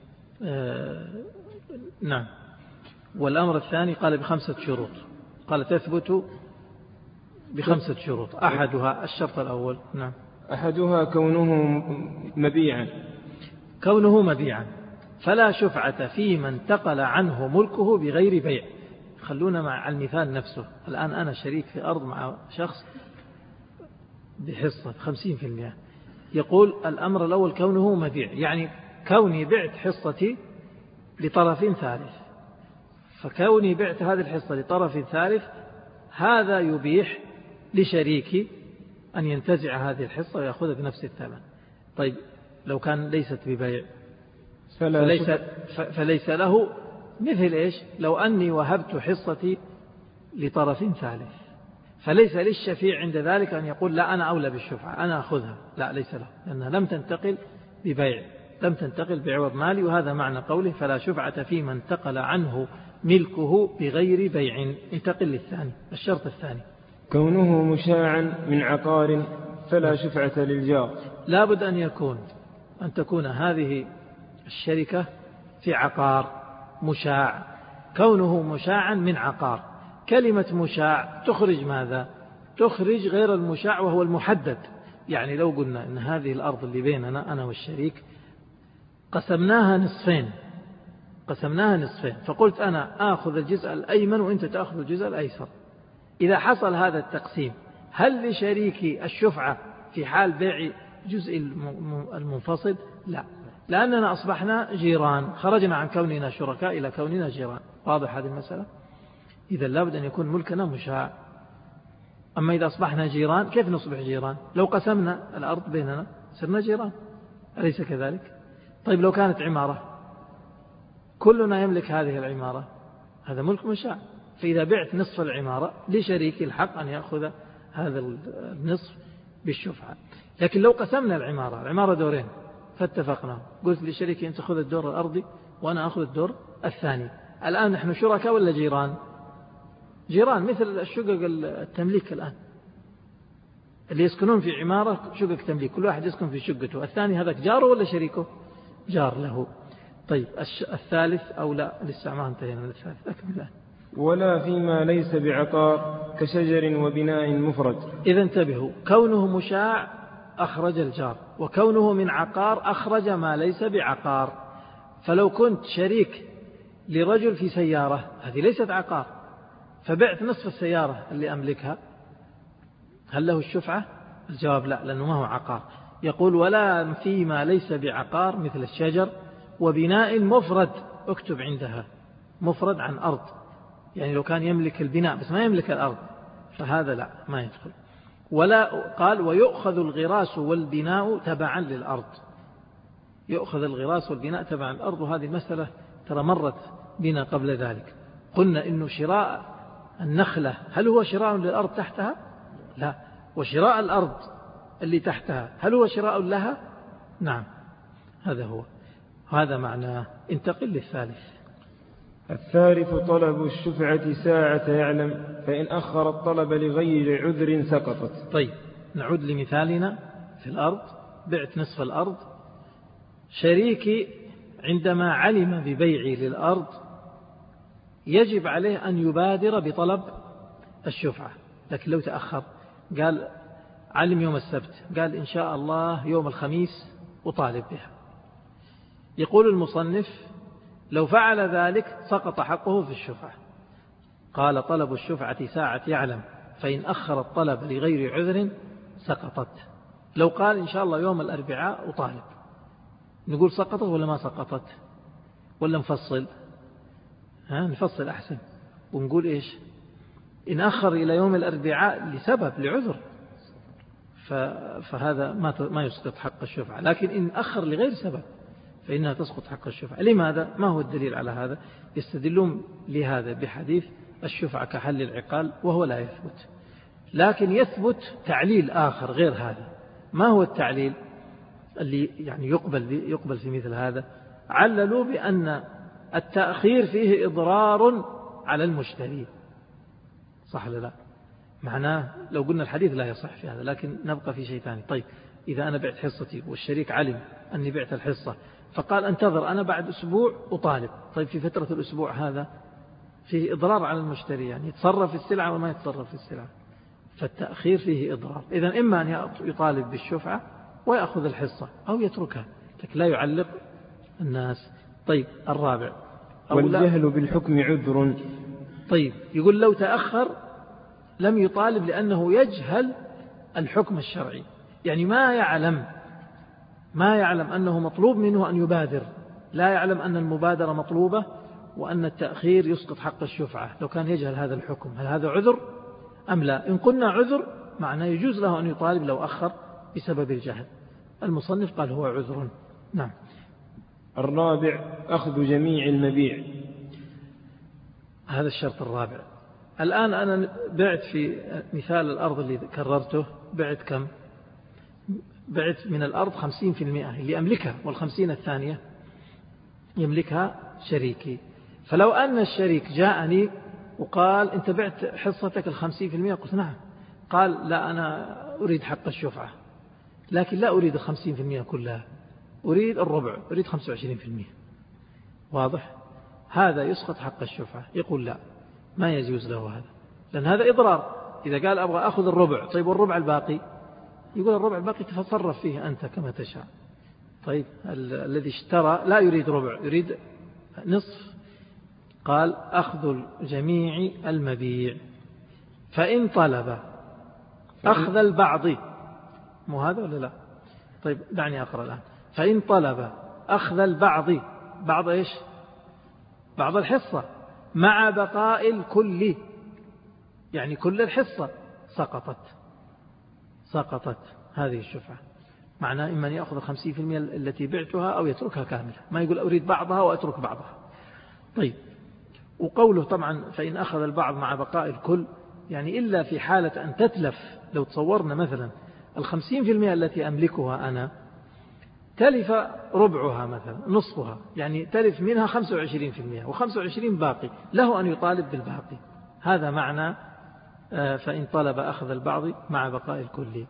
نعم. والأمر الثاني قال ب5 شروط، قال تثبت ب5 شروط. أحدها الشرط الأول. نعم.
أحدها كونه مبيعا،
فلا شفعة فيما انتقل عنه ملكه بغير بيع. خلونا مع المثال نفسه. الآن أنا شريك في أرض مع شخص بحصة 50%. يقول الأمر الأول كونه مبيع، يعني كوني بعت حصتي لطرف ثالث، فكوني بعت هذه الحصة لطرف ثالث هذا يبيح لشريكي أن ينتزع هذه الحصة ويأخذها بنفس الثمن. طيب لو كان ليست ببيع فليس له مثل إيش؟ لو أني وهبت حصتي لطرف ثالث فليس للشفيع عند ذلك أن يقول لا أنا أولى بالشفعة أنا أخذها، لا ليس له، لأنها لم تنتقل ببيع، لم تنتقل بعوض مالي. وهذا معنى قوله فلا شفعة فيما انتقل عنه ملكه بغير بيع. انتقل للثاني، الشرط الثاني
كونه مشاعا من عقار فلا شفعة للجار.
لا بد أن تكون هذه الشركة في عقار مشاع. كونه مشاعا من عقار، كلمة مشاع تخرج ماذا؟ تخرج غير المشاع وهو المحدد. يعني لو قلنا أن هذه الأرض اللي بيننا أنا والشريك قسمناها نصفين، فقلت أنا آخذ الجزء الأيمن وأنت تأخذ الجزء الأيسر. إذا حصل هذا التقسيم هل لشريكي الشفعة في حال بيع جزء المنفصل؟ لا، لأننا أصبحنا جيران، خرجنا عن كوننا شركاء إلى كوننا جيران. واضح هذه المسألة؟ إذا لابد أن يكون ملكنا مشاع. أما إذا أصبحنا جيران كيف نصبح جيران؟ لو قسمنا الأرض بيننا صرنا جيران، أليس كذلك؟ طيب لو كانت عمارة كلنا يملك هذه العمارة، هذا ملك مشاع. فإذا بعت نصف العمارة لشريك الحق أن يأخذ هذا النصف بالشفعة. لكن لو قسمنا العمارة دورين فاتفقنا، قلت لشريكي أنت خذ الدور الأرضي وأنا أخذ الدور الثاني، الآن نحن شركاء ولا جيران؟ جيران، مثل الشقق التمليك الآن اللي يسكنون في عمارة شقق تمليك، كل واحد يسكن في شقته، الثاني هذاك جاره ولا شريكه؟ جار له. طيب الثالث أو لا لسه ما انتهينا من الثالث، أكمل.
ولا فيما ليس بعقار كشجر وبناء مفرد.
إذا انتبهوا، كونه مشاع أخرج الجار، وكونه من عقار أخرج ما ليس بعقار. فلو كنت شريك لرجل في سيارة، هذه ليست عقار، فبعت نصف السيارة اللي أملكها، هل له الشفعة؟ الجواب لا، لأنه ما هو عقار. يقول ولا فيما ليس بعقار مثل الشجر وبناء مفرد، اكتب عندها مفرد عن أرض، يعني لو كان يملك البناء بس ما يملك الأرض فهذا لا، ما يدخل. ولا قال ويؤخذ الغراس والبناء تبعا للأرض، يؤخذ الغراس والبناء تبعا للأرض. وهذه المسألة ترى مرت بنا قبل ذلك، قلنا إنه شراء النخلة هل هو شراء للأرض تحتها؟ لا. وشراء الأرض اللي تحتها هل هو شراء لها؟ نعم، هذا هو، هذا معناه. انتقل للثالث.
الثالث طلب الشفعة ساعة يعلم، فإن أخر الطلب لغير عذر سقطت.
طيب نعود لمثالنا في الأرض، بعت نصف الأرض، شريكي عندما علم ببيعي للأرض يجب عليه أن يبادر بطلب الشفعة. لكن لو تأخر، قال علم يوم السبت، قال إن شاء الله يوم الخميس أطالب بها، يقول المصنف لو فعل ذلك سقط حقه في الشفعة. قال طلب الشفعة ساعة يعلم، فإن أخر الطلب لغير عذر سقطت. لو قال إن شاء الله يوم الأربعاء أطالب، نقول سقطت ولا ما سقطت؟ ولا نفصل؟ نفصل أحسن ونقول إيش؟ إن أخر إلى يوم الأربعاء لسبب لعذر فهذا ما يسقط حق الشفعة، لكن إن أخر لغير سبب فإنها تسقط حق الشفعة. لماذا؟ ما هو الدليل على هذا؟ يستدلون لهذا بحديث الشفعة كحل العقال، وهو لا يثبت. لكن يثبت تعليل آخر غير هذا. ما هو التعليل اللي يعني يقبل في مثل هذا؟ عللوا بأن التأخير فيه إضرار على المشتري، صح ولا لا؟ معناه لو قلنا الحديث لا يصح في هذا، لكن نبقى في شيء ثاني. طيب إذا أنا بعت حصتي والشريك علم أني بعت الحصة فقال انتظر أنا بعد أسبوع أطالب، طيب في فترة الأسبوع هذا فيه إضرار على المشتري، يعني يتصرف في السلعة وما يتصرف في السلعة، فالتأخير فيه إضرار. إذن إما أن يطالب بالشفعة ويأخذ الحصة أو يتركها، لكن لا يعلق الناس. طيب الرابع
والجهل بالحكم عذر.
طيب يقول لو تأخر لم يطالب لأنه يجهل الحكم الشرعي، يعني ما يعلم أنه مطلوب منه أن يبادر، لا يعلم أن المبادرة مطلوبة وأن التأخير يسقط حق الشفعة. لو كان يجهل هذا الحكم هل هذا عذر أم لا؟ إن قلنا عذر معناه يجوز له أن يطالب لو أخر بسبب الجهل. المصنف قال هو عذر. نعم.
الرابع أخذ جميع المبيع.
هذا الشرط الرابع، الآن أنا بعت في مثال الأرض اللي كررته، بعت كم؟ بعت من الأرض 50% اللي أملكها، وال50 الثانية يملكها شريكي. فلو أن الشريك جاءني وقال أنت بعت حصتك 50%، قلت نعم. قال لا، أنا أريد حق الشفعة، لكن لا أريد 50% كلها، أريد الربع، أريد 25%. واضح؟ هذا يسقط حق الشفعة. يقول لا، ما يجوز له هذا، لأن هذا إضرار. إذا قال أبغى أخذ الربع، طيب والربع الباقي؟ يقول الربع الباقي تتصرف فيه أنت كما تشاء. طيب الذي اشترى لا يريد ربع، يريد نصف. قال أخذ جميع المبيع، فإن طلب أخذ البعض، مو هذا ولا لا؟ طيب دعني أقرأ الآن. فإن طلب أخذ البعض، بعض إيش؟ بعض الحصة، مع بقاء الكل، يعني كل الحصة، سقطت هذه الشفعة. معناه إما أن يأخذ 50% التي بعتها أو يتركها كاملة، ما يقول أريد بعضها وأترك بعضها. طيب، وقوله طبعا فإن أخذ البعض مع بقاء الكل، يعني إلا في حالة أن تتلف. لو تصورنا مثلا 50% التي أملكها أنا تلف ربعها مثلا، نصفها، يعني تلف منها 25%، و25 باقي، له أن يطالب بالباقي. هذا معنى فإن طلب أخذ البعض مع بقاء الكل.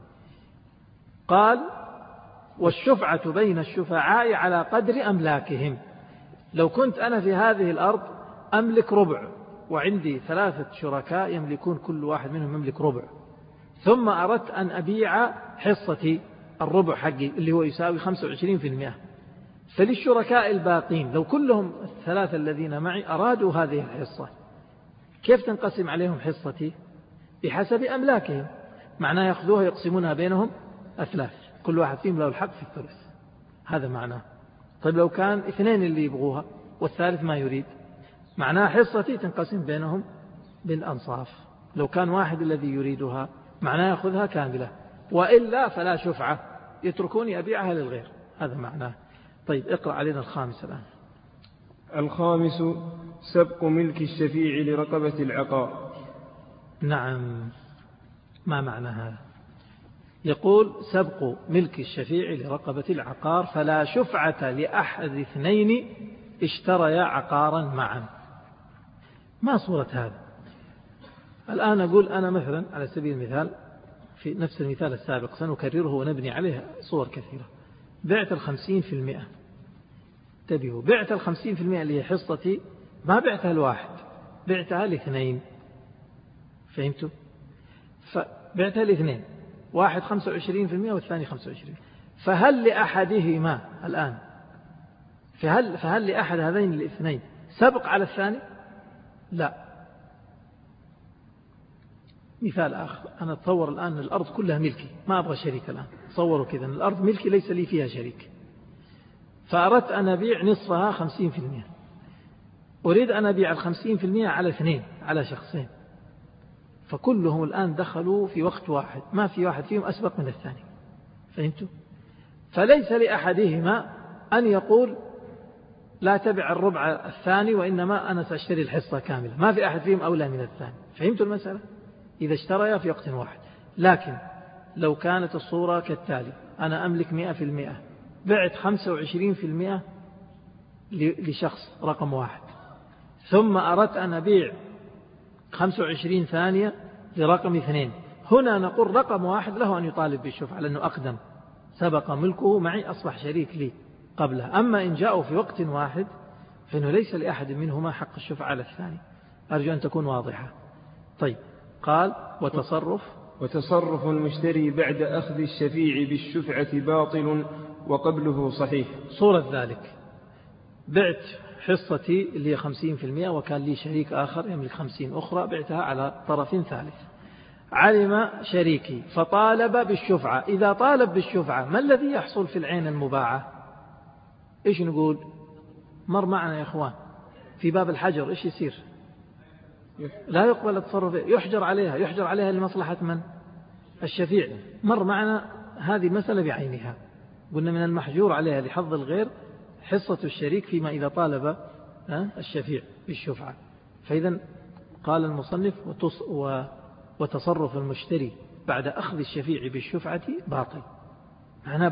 قال والشفعة بين الشفعاء على قدر أملاكهم. لو كنت أنا في هذه الأرض أملك ربع، وعندي 3 شركاء يملكون كل واحد منهم يملك ربع، ثم أردت أن أبيع حصتي الربع حقي اللي هو يساوي 25%، فللشركاء الباقين لو كلهم 3 الذين معي أرادوا هذه الحصة، كيف تنقسم عليهم حصتي؟ بحسب أملاكهم. معناه يأخذوها يقسمونها بينهم 3، كل واحد فيهم له الحق في الثلث. هذا معناه. طيب لو كان 2 اللي يبغوها والثالث ما يريد، معناه حصتي تنقسم بينهم بالأنصاف. لو كان 1 الذي يريدها، معناه يأخذها كاملة، وإلا فلا شفعة، يتركوني أبيعها للغير. هذا معناه. طيب اقرأ علينا الخامس الآن.
الخامس سبق ملك الشفيع لرقبة العقار.
نعم، ما معنى هذا؟ يقول سبق ملك الشفيع لرقبة العقار، فلا شفعة لأحد 2 اشتريا عقارا معا. ما صورة هذا؟ الآن أقول أنا مثلا على سبيل المثال في نفس المثال السابق، سنكرره ونبني عليه صور كثيرة. بعت 50%، انتبهوا، بعت 50% اللي هي حصتي، ما بعتها ل1، بعتها ل2. فهمتوا؟ فبعتها ل2، واحد 25% والثاني 25%. فهل لأحدهما الآن، فهل لأحد هذين الاثنين سبق على الثاني؟ لا. مثال آخر، أنا أتصور الآن الأرض كلها ملكي، ما أبغى شريك الآن. تصوروا كذا، الأرض ملكي ليس لي فيها شريك، فأردت أن أبيع نصفها 50%، أريد أن أبيع 50% على 2، على شخصين، فكلهم الآن دخلوا في وقت واحد، ما في واحد فيهم أسبق من الثاني. فهمتوا؟ فليس لأحدهما أن يقول لا تبع الربع الثاني، وإنما أنا سأشتري الحصة كاملة، ما في أحد فيهم أولى من الثاني. فهمتوا المسألة؟ إذا اشتريا في وقت واحد. لكن لو كانت الصورة كالتالي، أنا أملك 100%، بعت 25% لشخص رقم 1، ثم أردت أن أبيع 25 ثانية لرقم 2. هنا نقول رقم 1 له أن يطالب بالشفعة، لأنه أقدم، سبق ملكه معي، أصبح شريك لي قبله. أما إن جاءوا في وقت واحد فإنه ليس لأحد منهما حق الشفعة على الثاني. أرجو أن تكون واضحة. طيب، قال وتصرف
المشتري بعد أخذ الشفيع بالشفعة باطل وقبله صحيح.
صورة ذلك، بعت حصتي اللي هي 50%، وكان لي شريك آخر يملك 50 أخرى، بعتها على طرف ثالث. علم شريكي فطالب بالشفعة. إذا طالب بالشفعة، ما الذي يحصل في العين المباعة؟ إيش نقول؟ مر معنا يا إخوان في باب الحجر، إيش يصير؟ لا يقبل التصرف، يحجر عليها لمصلحة من؟ الشفيع. مر معنا هذه المسألة بعينها، قلنا من المحجور عليها لحظ الغير حصة الشريك فيما إذا طالب الشفيع بالشفعة. فإذا قال المصنف وتصرف المشتري بعد أخذ الشفيع بالشفعة باطل. معناه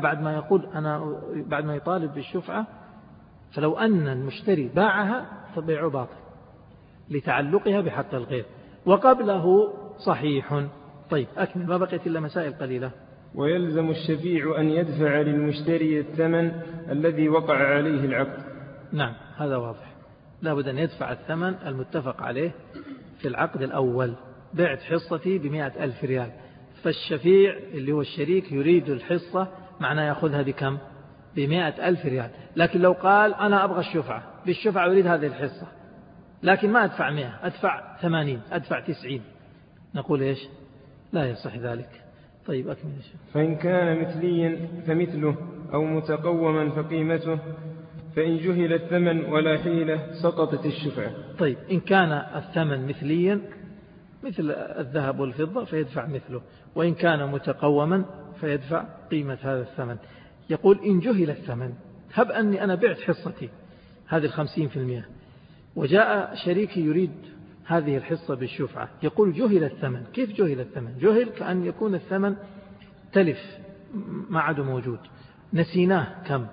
بعد ما يطالب بالشفعة، فلو أن المشتري باعها فبيعه باطل لتعلقها بحق الغير، وقبله صحيح. طيب أكمل، ما بقيت إلا مسائل قليلة.
ويلزم الشفيع أن يدفع للمشتري الثمن الذي وقع عليه العقد.
نعم هذا واضح، لا بد أن يدفع الثمن المتفق عليه في العقد الأول. بعت حصتي ب100,000 ريال، فالشفيع اللي هو الشريك يريد الحصة، معناه يأخذها بكم؟ ب100,000 ريال. لكن لو قال أنا أبغى الشفعة، بالشفعة أريد هذه الحصة، لكن ما أدفع 100، أدفع 80، أدفع 90، نقول إيش؟ لا يصح ذلك. طيب أكمل.
فإن كان مثليا فمثله، أو متقوما فقيمته، فإن جهل الثمن ولا حيلة سقطت الشفعة.
طيب إن كان الثمن مثليا مثل الذهب والفضة فيدفع مثله، وإن كان متقوما فيدفع قيمة هذا الثمن. يقول إن جهل الثمن، هب أني أنا بعت حصتي هذه 50%، وجاء شريكي يريد هذه الحصة بالشفعة، يقول جهل الثمن. كيف جهل الثمن؟ جهل كأن يكون الثمن تلف ما عاد موجود، نسيناه كم.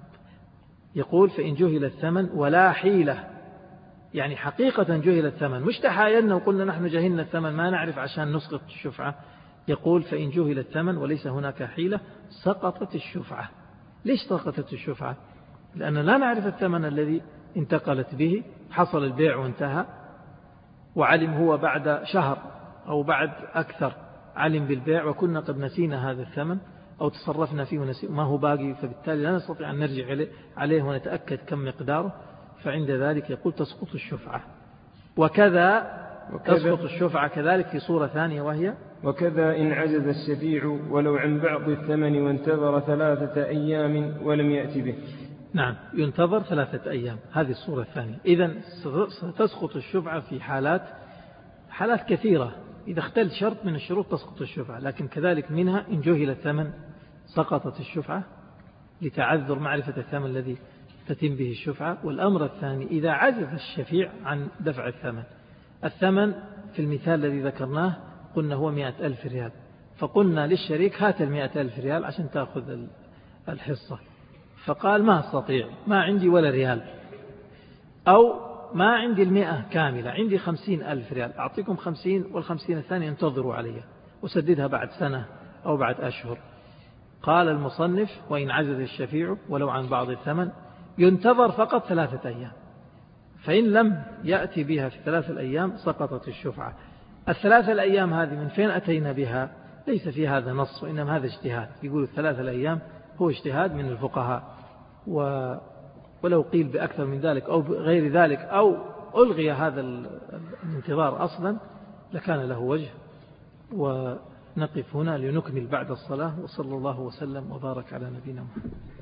يقول فإن جهل الثمن ولا حيلة، يعني حقيقة جهل الثمن، مش تحايلنا وقلنا نحن جهلنا الثمن ما نعرف عشان نسقط الشفعة. يقول فإن جهل الثمن وليس هناك حيلة سقطت الشفعة. ليش سقطت الشفعة؟ لأن لا نعرف الثمن الذي انتقلت به، حصل البيع وانتهى، وعلم هو بعد شهر أو بعد أكثر علم بالبيع، وكنا قد نسينا هذا الثمن أو تصرفنا فيه ما هو باقي، فبالتالي لا نستطيع أن نرجع عليه ونتأكد كم مقداره. فعند ذلك يقول تسقط الشفعة. وكذا تسقط الشفعة كذلك في صورة ثانية، وهي
وكذا إن عجز الشفيع ولو عن بعض الثمن وانتظر 3 أيام ولم يأتي به.
نعم ينتظر 3 أيام، هذه الصورة الثانية. إذن ستسقط الشفعة في حالات كثيرة، إذا اختل شرط من الشروط تسقط الشفعة. لكن كذلك منها إن جهل الثمن سقطت الشفعة لتعذر معرفة الثمن الذي تتم به الشفعة. والأمر الثاني إذا عجز الشفيع عن دفع الثمن في المثال الذي ذكرناه قلنا هو 100,000 ريال، فقلنا للشريك هات 100,000 ريال عشان تأخذ الحصة، فقال ما أستطيع، ما عندي ولا ريال، أو ما عندي 100 كاملة، عندي 50,000 ريال، أعطيكم 50 وال50 الثانية انتظروا علي وسددها بعد سنة أو بعد أشهر. قال المصنف وإن عجز الشفيع ولو عن بعض الثمن ينتظر فقط 3 أيام، فإن لم يأتي بها في 3 أيام سقطت الشفعة. 3 الأيام هذه من فين أتينا بها؟ ليس في هذا نص، وإنما هذا اجتهاد. يقول 3 الأيام هو اجتهاد من الفقهاء، ولو قيل بأكثر من ذلك أو غير ذلك أو ألغي هذا الانتظار أصلا لكان له وجه. ونقف هنا لنكمل بعد الصلاة، وصلى الله وسلم وبارك على نبينا محمد.